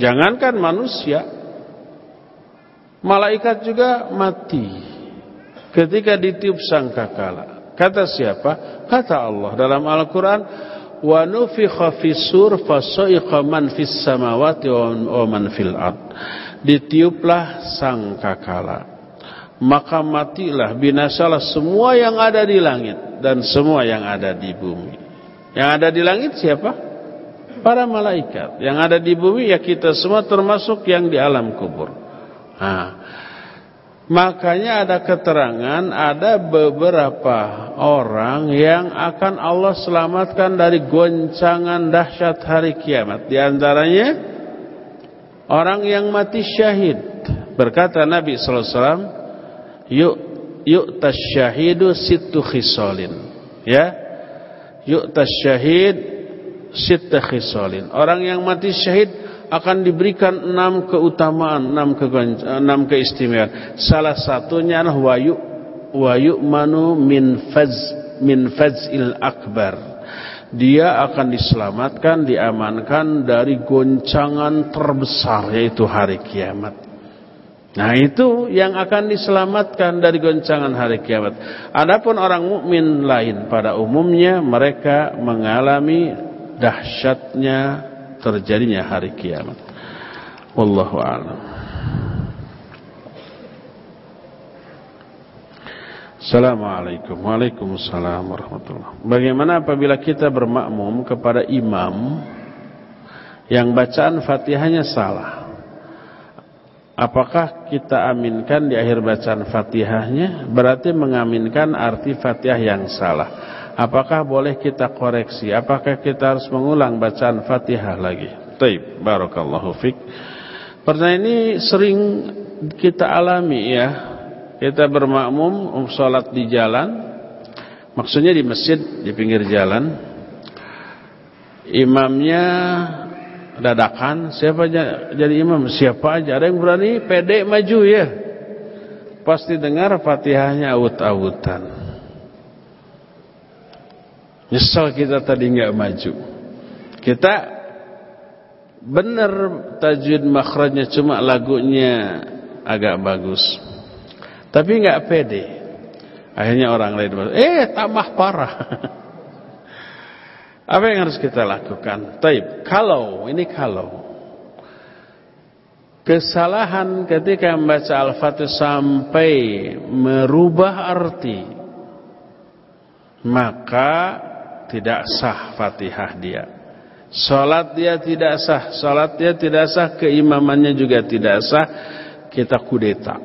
Speaker 2: Jangankan manusia, malaikat juga mati. ketika ditiup sangkakala. Kata siapa? Kata Allah dalam Al-Quran, wa nufikha fis-sur fasa'iqa man fis samawati wa man fil ard. Ditiuplah sangkakala, maka matilah, binasalah semua yang ada di langit dan semua yang ada di bumi. Yang ada di langit siapa? Para malaikat. Yang ada di bumi ya kita semua, termasuk yang di alam kubur. Nah, makanya ada keterangan ada beberapa orang yang akan Allah selamatkan dari goncangan dahsyat hari kiamat. Di antaranya orang yang mati syahid. Berkata Nabi sallallahu alaihi wasallam, yuk yuk tasyahidu sittu khisalin. Ya, yuk tasyahid sittu khisalin. Orang yang mati syahid akan diberikan enam keutamaan, enam kegoncangan, enam keistimewaan. Salah satunya adalah wayu wayu manu min faz min fazil akbar. Dia akan diselamatkan, diamankan dari goncangan terbesar, yaitu hari kiamat. Nah, itu yang akan diselamatkan dari goncangan hari kiamat. Adapun orang mukmin lain pada umumnya mereka mengalami dahsyatnya terjadinya hari kiamat. Wallahu a'lam. Assalamualaikum. Waalaikumsalam warahmatullahi. Bagaimana apabila kita bermakmum kepada imam yang bacaan Fatihahnya salah? Apakah kita aminkan di akhir bacaan Fatihahnya? Berarti mengaminkan arti Fatihah yang salah. Apakah boleh kita koreksi? Apakah kita harus mengulang bacaan Fatihah lagi? Taib, barakallahu fik. Pertanyaan ini sering kita alami ya. Kita bermakmum sholat di jalan, maksudnya di masjid, di pinggir jalan. Imamnya dadakan, siapa aja jadi imam? Siapa aja, ada yang berani pede maju ya. Pasti dengar Fatihahnya awut-awutan. Nyesal kita tadi nggak maju. Kita benar tajwid makhrajnya, cuma lagunya agak bagus. Tapi nggak pede. Akhirnya orang lain bilang, eh tambah parah. Apa yang harus kita lakukan? Taib. Kalau, ini kalau kesalahan ketika membaca Al-Fatihah sampai merubah arti, maka tidak sah Fatihah dia. Salat dia tidak sah, salat dia tidak sah, keimamannya juga tidak sah. Kita kudeta.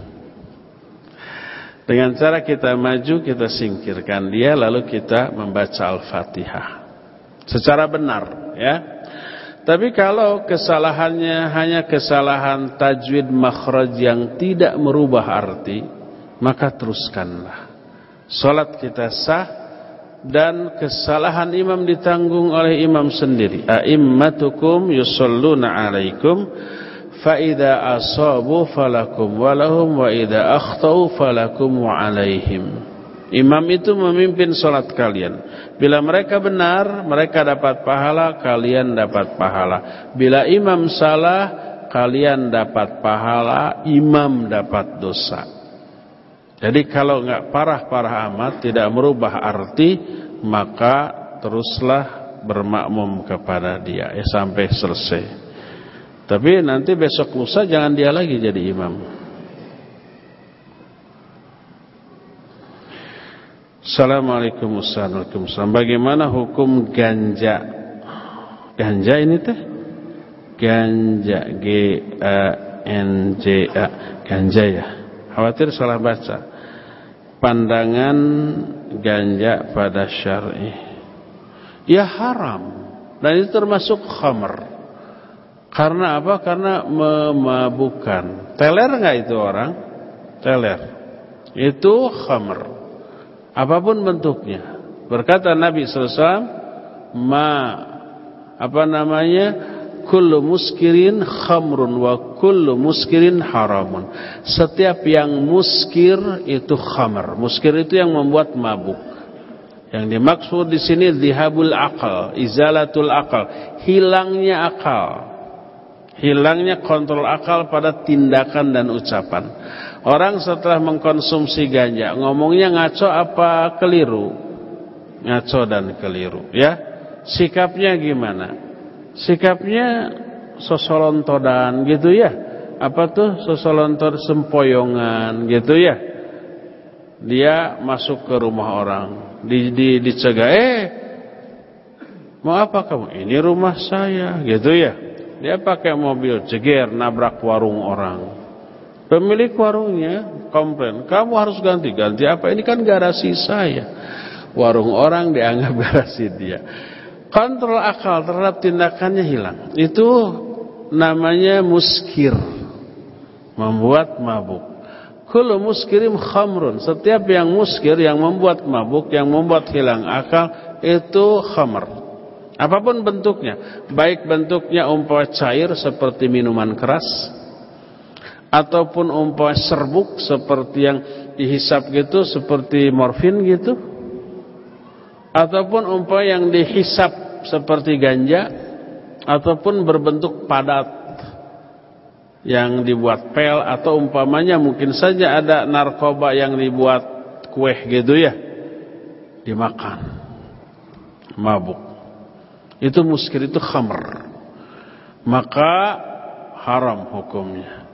Speaker 2: Dengan cara kita maju, kita singkirkan dia, lalu kita membaca Al-Fatihah secara benar, ya. Tapi kalau kesalahannya hanya kesalahan tajwid makhraj yang tidak merubah arti, maka teruskanlah. Salat kita sah dan kesalahan imam ditanggung oleh imam sendiri. A'immatukum yusalluna 'alaikum fa idza asabu falakum wa lahum wa idza akhtau falakum wa 'alaihim. Imam itu memimpin salat kalian. Bila mereka benar, mereka dapat pahala, kalian dapat pahala. Bila imam salah, kalian dapat pahala, imam dapat dosa. Jadi kalau enggak parah-parah amat, tidak merubah arti, maka teruslah bermakmum kepada dia ya, sampai selesai. Tapi nanti besok lusa jangan dia lagi jadi imam. Assalamualaikum warahmatullahi wabarakatuh. Bagaimana hukum ganja? Ganja ini teh? Ganja, G A N J A, ganja ya. Khawatir salah baca. Pandangan ganja pada syar'i. Ya haram. Dan itu termasuk khamr. Karena apa? Karena memabukkan. Teler enggak itu orang? Teler. Itu khamr. Apapun bentuknya. Berkata Nabi sallallahu alaihi wasallam, ma apa namanya? Kullu muskirin khamrun wa kullu muskirin haramun. Setiap yang muskir itu khamr. Muskir itu yang membuat mabuk. Yang dimaksud di sini dhihabul aqal, izalatul aqal, hilangnya akal. Hilangnya kontrol akal pada tindakan dan ucapan. Orang setelah mengkonsumsi ganja, ngomongnya ngaco apa keliru? Ngaco dan keliru, ya. Sikapnya gimana? Sikapnya sosolontodan gitu ya. Apa tuh sosolontod sempoyongan gitu ya. Dia masuk ke rumah orang, di, di, dicegah, eh mau apa kamu? Ini rumah saya, gitu ya. Dia pakai mobil, jeger, nabrak warung orang. Pemilik warungnya komplain, kamu harus ganti. Ganti apa? Ini kan garasi saya. Warung orang dianggap garasi dia. Kontrol akal terhadap tindakannya hilang. Itu namanya muskir, membuat mabuk. Kullu muskirim khamrun. Setiap yang muskir, yang membuat mabuk, yang membuat hilang akal, itu khamr. Apapun bentuknya, baik bentuknya umpama cair seperti minuman keras, ataupun umpama serbuk seperti yang dihisap gitu, seperti morfin gitu, ataupun umpama yang dihisap seperti ganja, ataupun berbentuk padat yang dibuat pel, atau umpamanya mungkin saja ada narkoba yang dibuat kue gitu ya, dimakan, mabuk. Itu muskir, itu khamr, maka haram hukumnya.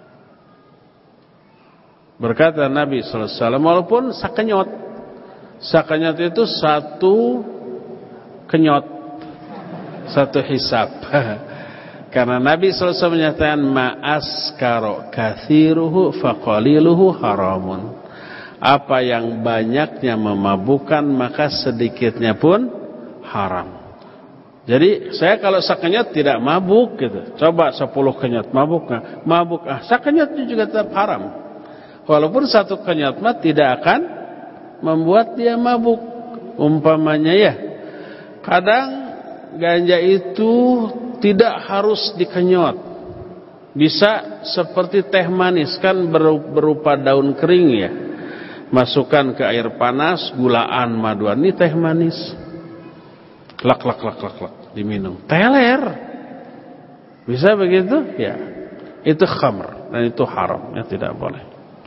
Speaker 2: Berkata Nabi sallallahu alaihi wasallam, walaupun sakenyot, sakenyot itu satu kenyot, satu hisap. Karena Nabi sallallahu alaihi wasallam menyatakan ma'askaro kathiruhu faqaliluhu haramun. Apa yang banyaknya memabukkan maka sedikitnya pun haram. Jadi saya kalau sakenyot tidak mabuk gitu. Coba sepuluh kenyot mabuk enggak? Mabuk. Ah, sakenyotnya juga tetap haram. Walaupun satu kenyot mah tidak akan membuat dia mabuk. Umpamanya ya, kadang ganja itu tidak harus dikenyot. Bisa seperti teh manis, kan berupa daun kering ya. Masukkan ke air panas, gulaan, maduan, ini teh manis. Lak lak lak lak lak diminum. Teler. Bisa begitu? Ya. Itu khamr dan itu haram, ya tidak boleh.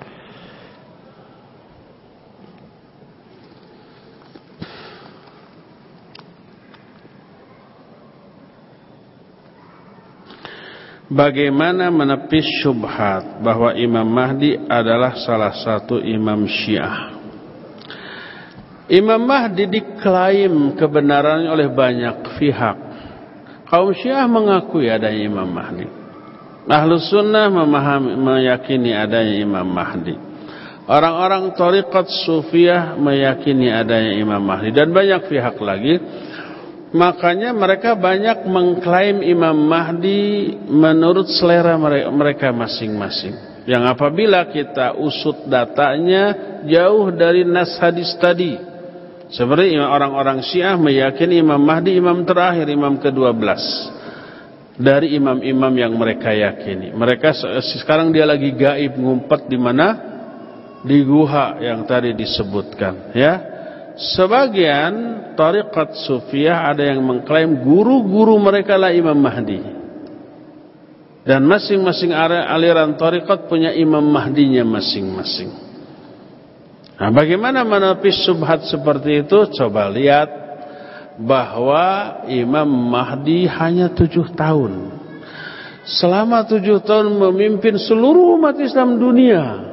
Speaker 2: Bagaimana menepis syubhat bahwa Imam Mahdi adalah salah satu imam Syiah? Imam Mahdi diklaim kebenarannya oleh banyak pihak. Kaum Syiah mengakui adanya Imam Mahdi. Ahlus Sunnah memahami, meyakini adanya Imam Mahdi. Orang-orang Thariqat Sufiyah meyakini adanya Imam Mahdi, dan banyak pihak lagi. Makanya mereka banyak mengklaim Imam Mahdi menurut selera mereka masing-masing. Yang apabila kita usut datanya jauh dari nas hadis tadi. Seperti orang-orang Syiah meyakini Imam Mahdi imam terakhir, imam kedua belas dari imam-imam yang mereka yakini. Mereka sekarang dia lagi gaib, ngumpet di mana? Di guha yang tadi disebutkan, ya. Sebagian Thariqat Sufiyah ada yang mengklaim guru-guru mereka lah Imam Mahdi. Dan masing-masing aliran Thariqat punya Imam Mahdinya masing-masing. Nah, bagaimana menepis subhat seperti itu? Coba lihat bahwa Imam Mahdi hanya tujuh tahun. Selama tujuh tahun memimpin seluruh umat Islam dunia.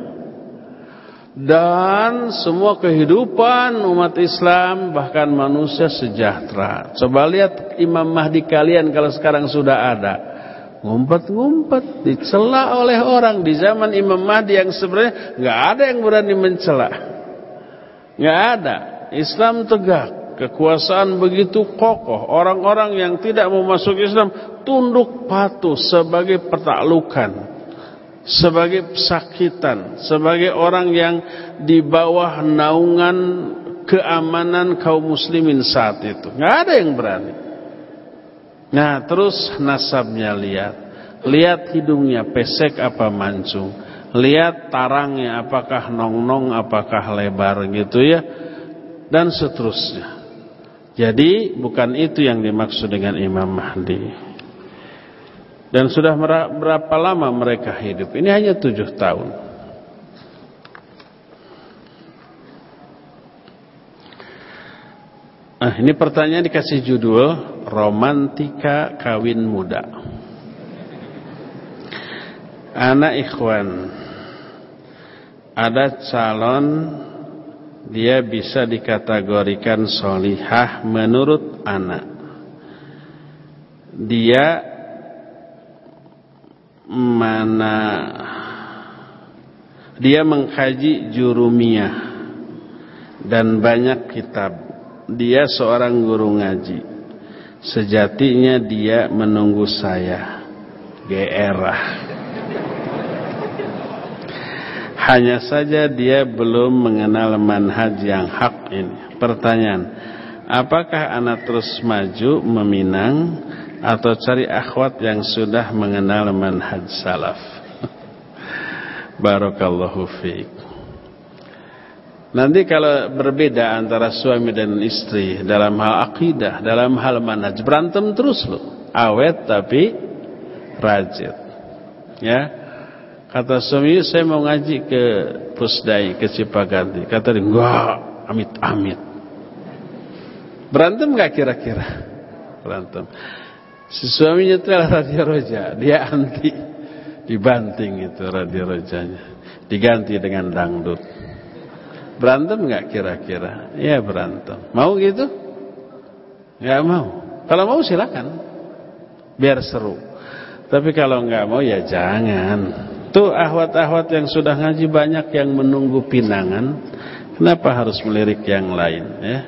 Speaker 2: Dan semua kehidupan umat Islam, bahkan manusia sejahtera. Coba lihat Imam Mahdi kalian kalau sekarang sudah ada, ngumpet-ngumpet, dicela oleh orang. Di zaman Imam Mahdi yang sebenarnya nggak ada yang berani mencela, nggak ada. Islam tegak, kekuasaan begitu kokoh. Orang-orang yang tidak mau masuk Islam tunduk patuh sebagai pertaklukan, sebagai pesakitan, sebagai orang yang di bawah naungan keamanan kaum muslimin saat itu. Nggak ada yang berani. Nah, terus nasabnya lihat. Lihat hidungnya pesek apa mancung. Lihat tarangnya apakah nong-nong, apakah lebar gitu ya. Dan seterusnya. Jadi bukan itu yang dimaksud dengan Imam Mahdi. Dan sudah berapa lama mereka hidup? Ini hanya tujuh tahun. Nah, ini pertanyaan dikasih judul Romantika Kawin Muda. Anak ikhwan, ada calon, dia bisa dikategorikan solihah menurut anak. Dia mana dia mengkaji jurumiyah dan banyak kitab. Dia seorang guru ngaji. Sejatinya dia menunggu saya. G R. Hanya saja dia belum mengenal manhaj yang hak ini. Pertanyaan, apakah anak terus maju meminang atau cari akhwat yang sudah mengenal manhaj salaf? Barakallahu fiik. Nanti kalau berbeda antara suami dan istri dalam hal akidah, dalam hal manhaj, berantem terus loh. Awet tapi rajin. Ya. Kata suami, saya mau ngaji ke Pusdai, ke Cipaganti. Kata dia, enggak, amit-amit. Berantem enggak kira-kira? Berantem. Si suami nyetel radio Roja, dia anti. Dibanting itu radio Rojanya. Diganti dengan dangdut. Berantem enggak kira-kira? Ya berantem. Mau gitu? Enggak mau. Kalau mau silakan. Biar seru. Tapi kalau enggak mau ya jangan. Tuh ahwat-ahwat yang sudah ngaji banyak yang menunggu pinangan. Kenapa harus melirik yang lain ya?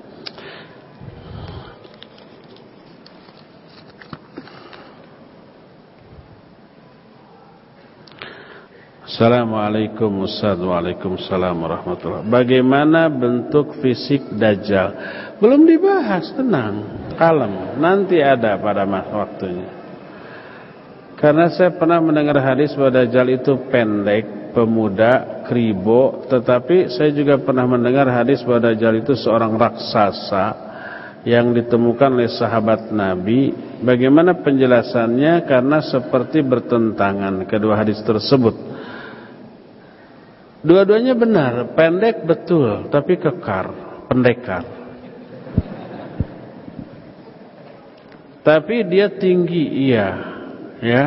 Speaker 2: Assalamualaikum Ustaz. Waalaikumsalam warahmatullahi wabarakatuh. Bagaimana bentuk fisik Dajjal? Belum dibahas, tenang, kalem. Nanti ada pada masa waktunya. Karena saya pernah mendengar hadis bahwa Dajjal itu pendek, pemuda, kribo. Tetapi saya juga pernah mendengar hadis bahwa Dajjal itu seorang raksasa yang ditemukan oleh sahabat Nabi. Bagaimana penjelasannya? Karena seperti bertentangan kedua hadis tersebut. Dua-duanya benar, pendek betul, tapi kekar, pendekar. Tapi dia tinggi, iya, ya.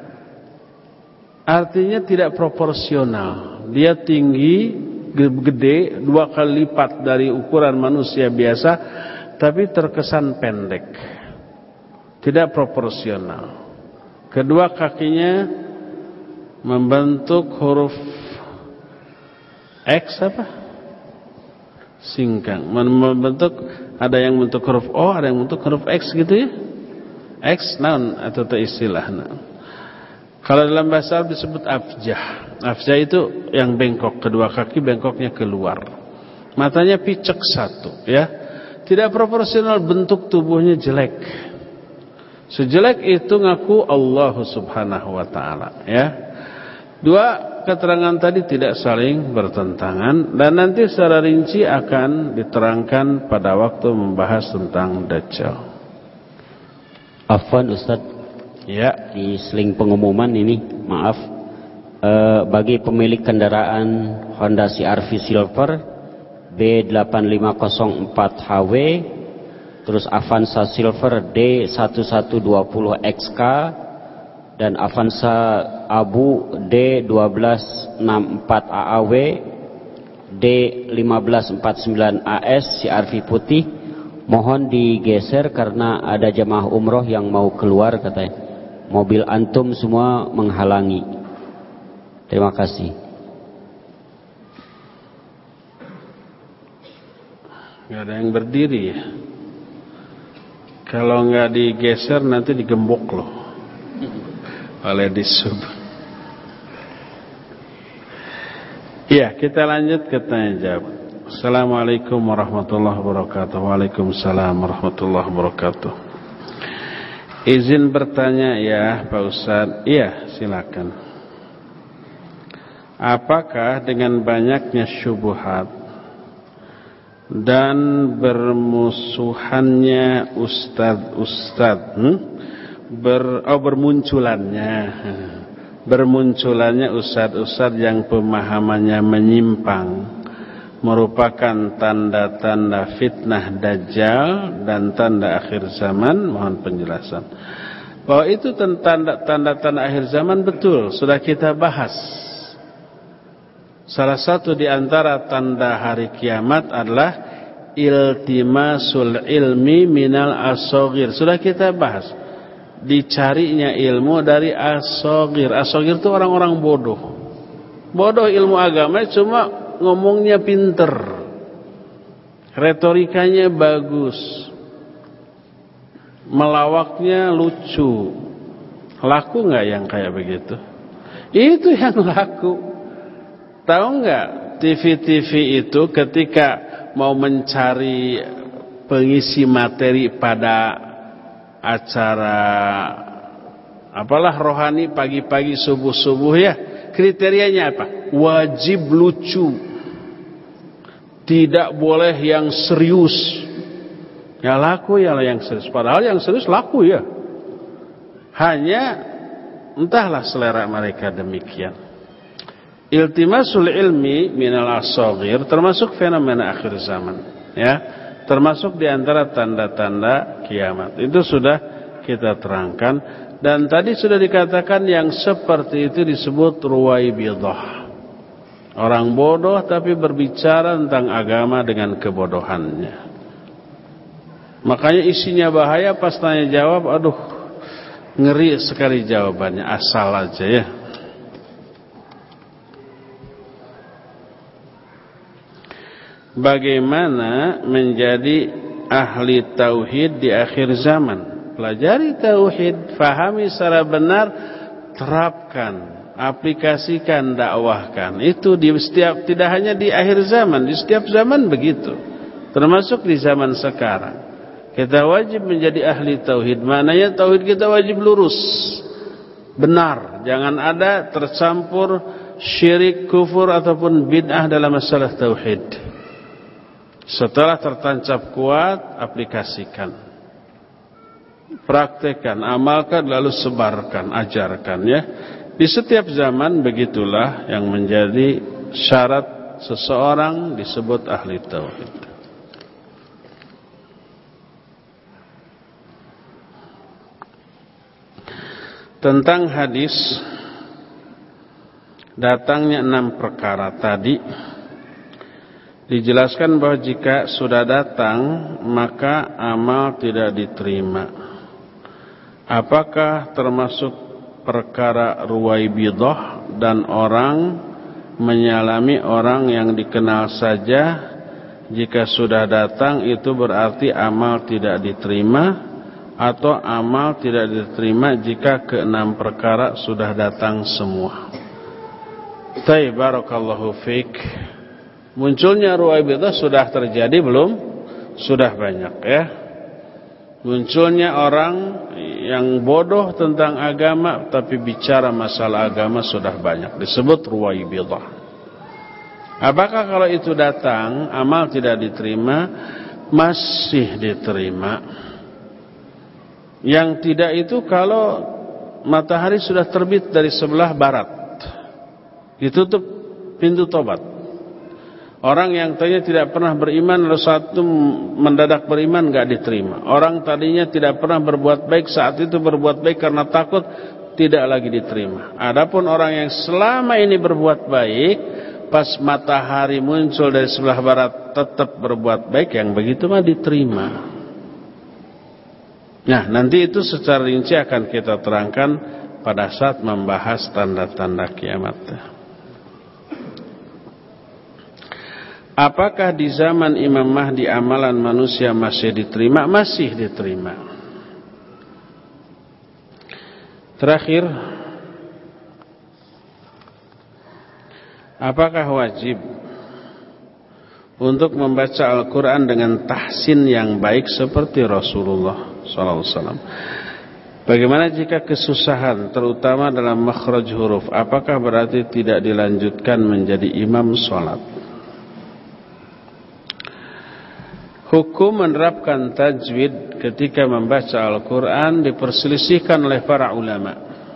Speaker 2: Artinya tidak proporsional. Dia tinggi, gede, dua kali lipat dari ukuran manusia biasa, tapi terkesan pendek. Tidak proporsional. Kedua kakinya membentuk huruf X apa? Singkang. Membentuk, ada yang bentuk huruf O, ada yang bentuk huruf X gitu ya. X naon atau istilah. Kalau dalam bahasa Arab disebut afjah. Afjah itu yang bengkok, kedua kaki bengkoknya keluar. Matanya picek satu ya. Tidak proporsional, bentuk tubuhnya jelek. Sejelek itu ngaku Allah Subhanahu wa taala ya. Dua keterangan tadi tidak saling bertentangan dan nanti secara rinci akan diterangkan pada waktu membahas tentang Dajjal.
Speaker 3: Afwan Ustaz, ya, di seling pengumuman ini, maaf, e, bagi pemilik kendaraan Honda C R V Silver B delapan lima nol empat H W, terus Avanza Silver D satu satu dua nol X K dan Avanza Abu D satu dua enam empat A A W, D lima belas empat puluh sembilan A S C R V putih, mohon digeser karena ada jemaah umroh yang mau keluar katanya. Mobil antum semua menghalangi. Terima kasih.
Speaker 2: Gak ada yang berdiri ya. Kalau nggak digeser nanti digembok loh oleh disub. Iya, kita lanjut ke tanya jawab. Assalamualaikum warahmatullahi wabarakatuh. Waalaikumsalam warahmatullahi wabarakatuh. Izin bertanya ya Pak Ustadz. Iya, silakan. Apakah dengan banyaknya syubhat dan bermusuhannya ustadz-ustadz hmm? ber, oh, bermunculannya bermunculannya ustadz-ustadz yang pemahamannya menyimpang merupakan tanda-tanda fitnah dajjal dan tanda akhir zaman. Mohon penjelasan. Bahwa itu tanda-tanda akhir zaman betul, sudah kita bahas. Salah satu di antara tanda hari kiamat adalah iltimasul ilmi minal as-saghir. Sudah kita bahas. Dicarinya ilmu dari as-saghir. As-saghir itu orang-orang bodoh. Bodoh ilmu agama, cuma ngomongnya pinter, retorikanya bagus, melawaknya lucu. Laku nggak yang kayak begitu? Itu yang laku. Tahu nggak, T V-T V itu ketika mau mencari pengisi materi pada acara apalah rohani pagi-pagi subuh-subuh ya, kriterianya apa? Wajib lucu. Tidak boleh yang serius. Ya laku ya yang serius. Padahal yang serius laku ya. Hanya entahlah selera mereka demikian. Iltimasul ilmi minal as-saghir termasuk fenomena akhir zaman. Ya, termasuk di antara tanda-tanda kiamat. Itu sudah kita terangkan. Dan tadi sudah dikatakan yang seperti itu disebut ruwaibidah. Orang bodoh tapi berbicara tentang agama dengan kebodohannya. Makanya isinya bahaya, pas tanya jawab, aduh, ngeri sekali jawabannya, asal aja ya. Bagaimana menjadi ahli tauhid di akhir zaman? Pelajari tauhid, fahami secara benar, terapkan, aplikasikan, dakwahkan. Itu di setiap, tidak hanya di akhir zaman, di setiap zaman begitu. Termasuk di zaman sekarang. Kita wajib menjadi ahli tauhid. Maknanya tauhid kita wajib lurus, benar. Jangan ada tercampur syirik, kufur ataupun bid'ah dalam masalah tauhid. Setelah tertancap kuat, aplikasikan, praktekkan, amalkan, lalu sebarkan, ajarkan ya. Di setiap zaman begitulah yang menjadi syarat seseorang disebut ahli tauhid. Tentang hadis datangnya enam perkara tadi, dijelaskan bahwa jika sudah datang maka amal tidak diterima. Apakah termasuk perkara ruwaibidah dan orang menyalami orang yang dikenal saja? Jika sudah datang itu berarti amal tidak diterima, atau amal tidak diterima jika keenam perkara sudah datang semua. Taib, barakallahu fiik. Munculnya ruwaibidah sudah terjadi belum? Sudah banyak ya. Munculnya orang yang bodoh tentang agama tapi bicara masalah agama sudah banyak, disebut ruwaibidah. Apakah kalau itu datang amal tidak diterima? Masih diterima. Yang tidak itu kalau matahari sudah terbit dari sebelah barat, ditutup pintu tobat. Orang yang tadinya tidak pernah beriman lalu satu mendadak beriman, gak diterima. Orang tadinya tidak pernah berbuat baik, saat itu berbuat baik karena takut, tidak lagi diterima. Adapun orang yang selama ini berbuat baik, pas matahari muncul dari sebelah barat tetap berbuat baik, yang begitu mah diterima. Nah, nanti itu secara rinci akan kita terangkan pada saat membahas tanda-tanda kiamat. Apakah di zaman Imam Mahdi amalan manusia masih diterima? Masih diterima. Terakhir, apakah wajib untuk membaca Al-Quran dengan tahsin yang baik seperti Rasulullah sallallahu alaihi wasallam? Bagaimana jika kesusahan terutama dalam makhraj huruf? Apakah berarti tidak dilanjutkan menjadi imam sholat? hukum menerapkan tajwid ketika membaca Al-Quran diperselisihkan oleh para ulama.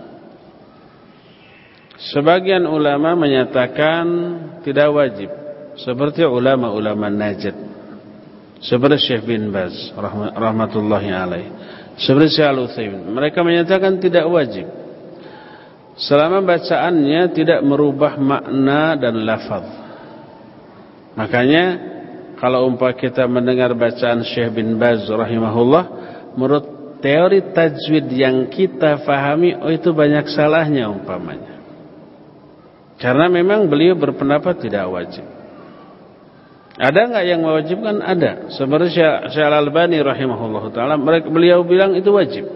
Speaker 2: Sebagian ulama menyatakan tidak wajib, seperti ulama-ulama Najd, seperti Syekh bin Baz rahmatullahi alaih, seperti Syekh Al-Utsaimin. Mereka menyatakan tidak wajib selama bacaannya tidak merubah makna dan lafaz. Makanya kalau umpama kita mendengar bacaan Syekh bin Baz rahimahullah, menurut teori tajwid yang kita fahami, oh itu banyak salahnya umpamanya. Karena memang beliau berpendapat tidak wajib. Ada enggak yang mewajibkan? Ada. Seperti Syekh Al-Albani rahimahullah taala, beliau bilang itu wajib.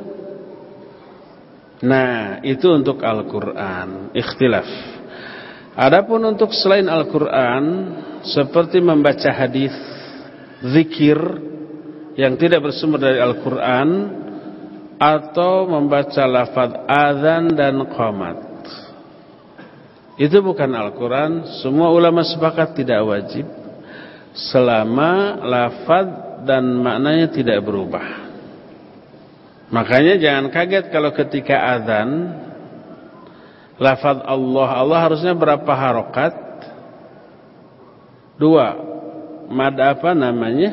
Speaker 2: Nah, itu untuk Al-Quran, ikhtilaf. Adapun untuk selain Al-Quran, seperti membaca hadis, zikir yang tidak bersumber dari Al-Quran, atau membaca lafaz azan dan qamat, itu bukan Al-Quran. Semua ulama sepakat tidak wajib selama lafaz dan maknanya tidak berubah. Makanya jangan kaget kalau ketika azan lafaz Allah, Allah harusnya berapa harokat? Dua. Mad apa namanya?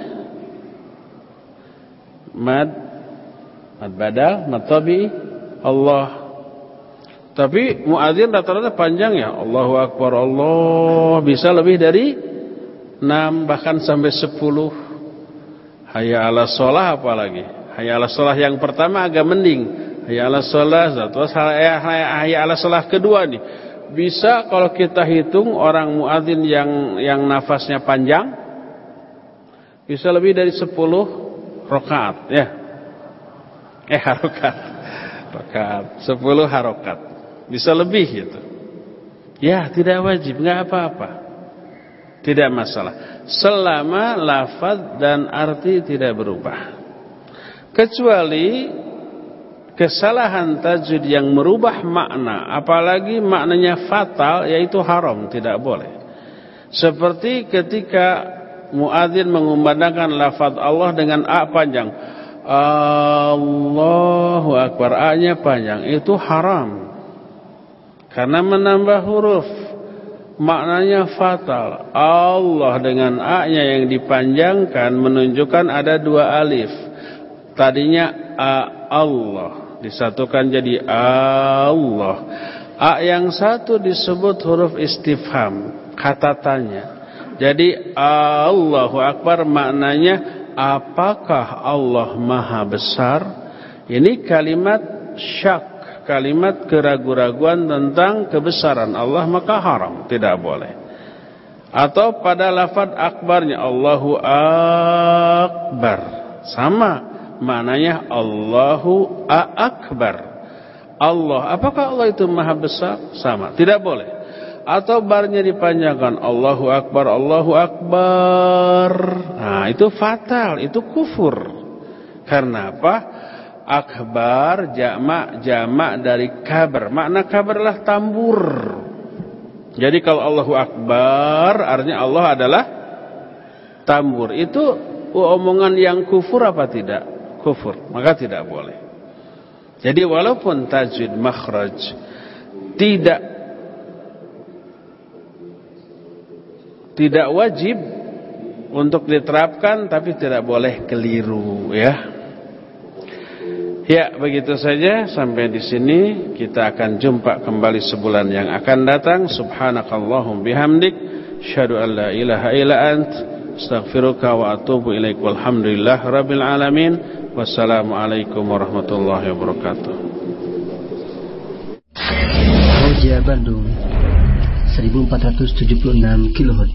Speaker 2: Mad Mad badal, mad tabi, Allah. Tapi muadzin rata-rata panjang ya, Allahu Akbar, Allah, bisa lebih dari enam bahkan sampai sepuluh. Hayya ala sholah apalagi. Hayya ala sholah yang pertama agak mending. Hayya ala sholah, terus hayya ala sholah kedua nih. Bisa kalau kita hitung orang muadzin yang yang nafasnya panjang, bisa lebih dari sepuluh rakaat ya. Eh harokat. Rakaat, sepuluh harokat. Bisa lebih gitu. Ya, tidak wajib, enggak apa-apa. Tidak masalah. Selama lafaz dan arti tidak berubah. Kecuali kesalahan tajwid yang merubah makna, apalagi maknanya fatal, yaitu haram, tidak boleh. Seperti ketika muadzin mengumandangkan lafaz Allah dengan a panjang, Allahu Akbar, a-nya panjang, itu haram karena menambah huruf, maknanya fatal. Allah dengan a-nya yang dipanjangkan menunjukkan ada dua alif. Tadinya a Allah disatukan jadi Allah. A yang satu disebut huruf istifham, kata tanya. Jadi Allahu Akbar maknanya apakah Allah Maha Besar? Ini kalimat syak, kalimat keraguan-raguan tentang kebesaran Allah, maka haram, tidak boleh. Atau pada lafaz akbarnya Allahu Akbar, sama maknanya Allahu Akbar. Allah, apakah Allah itu Maha Besar? Sama, tidak boleh. Atau barnya dipanjangkan Allahu Akbar, Allahu Akbar. Nah, itu fatal, itu kufur. Karena apa? Akbar jamak jamak dari kabar. Makna kabar adalah tambur. Jadi kalau Allahu Akbar artinya Allah adalah tambur. Itu omongan yang kufur apa tidak? Kufur, maka tidak boleh. Jadi walaupun tajwid makhraj tidak tidak wajib untuk diterapkan, tapi tidak boleh keliru ya. Ya, begitu saja sampai di sini. Kita akan jumpa kembali sebulan yang akan datang. Subhanakallahum bihamdik, syahadu an la ilaha illa ant, astaghfiruka wa atubu ilaik. Walhamdulillah rabbil alamin. Wassalamualaikum warahmatullahi wabarakatuh.
Speaker 1: Roja Bandung seribu empat ratus tujuh puluh enam kilohertz.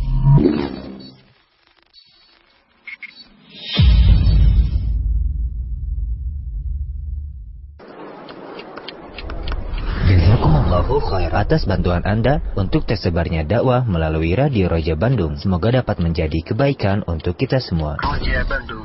Speaker 4: Jazakumullahu khair atas bantuan Anda untuk tersebarnya dakwah melalui Radio Roja Bandung. Semoga dapat menjadi kebaikan untuk kita semua. Roja Bandung.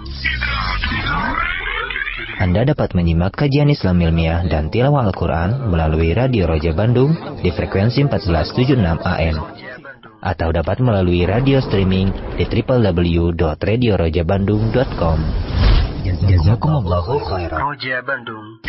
Speaker 4: Anda dapat menyimak kajian Islam ilmiah dan tilawah Al-Quran melalui Radio Roja Bandung di frekuensi empat belas tujuh puluh enam A M. atau dapat melalui radio streaming di w w w dot radio roja bandung dot com. Jazakumullahu khairan.
Speaker 5: Roja Bandung.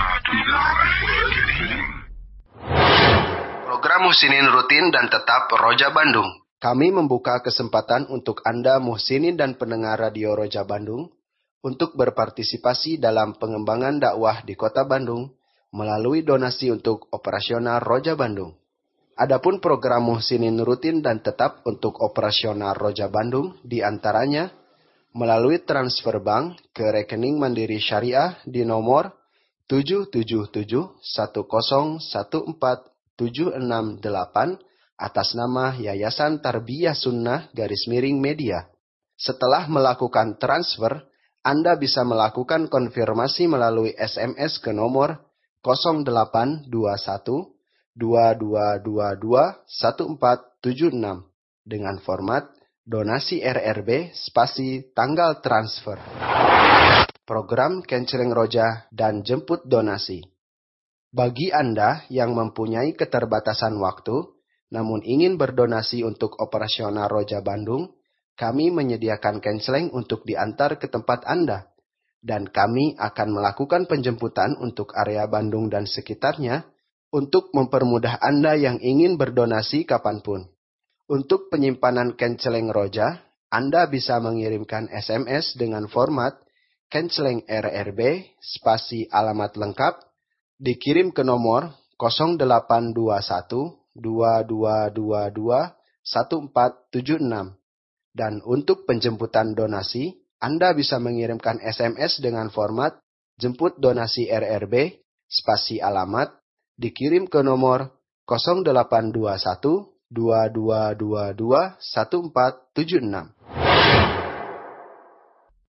Speaker 5: Program Muhsinin rutin dan tetap Roja Bandung. Kami membuka kesempatan untuk Anda muhsinin dan pendengar Radio Roja Bandung untuk berpartisipasi dalam pengembangan dakwah di Kota Bandung melalui donasi untuk operasional Roja Bandung. Adapun program muhsinin rutin dan tetap untuk operasional Roja Bandung diantaranya melalui transfer bank ke rekening Mandiri Syariah di nomor tujuh tujuh tujuh satu nol satu empat tujuh enam delapan atas nama Yayasan Tarbiyah Sunnah garis miring media. Setelah melakukan transfer, Anda bisa melakukan konfirmasi melalui S M S ke nomor nol delapan dua satu dua dua dua dua satu empat tujuh enam dengan format donasi R R B spasi tanggal transfer. Program Kenceleng Roja dan jemput donasi. Bagi Anda yang mempunyai keterbatasan waktu, namun ingin berdonasi untuk operasional Roja Bandung, kami menyediakan kenceleng untuk diantar ke tempat Anda. Dan kami akan melakukan penjemputan untuk area Bandung dan sekitarnya untuk mempermudah Anda yang ingin berdonasi kapanpun. Untuk penyimpanan kenceleng Roja, Anda bisa mengirimkan S M S dengan format kenceleng R R B spasi alamat lengkap dikirim ke nomor nol delapan dua satu dua dua dua dua satu empat tujuh enam. Dan untuk penjemputan donasi, Anda bisa mengirimkan S M S dengan format jemput donasi R R B spasi alamat dikirim ke nomor nol delapan dua satu dua dua dua dua satu empat tujuh enam.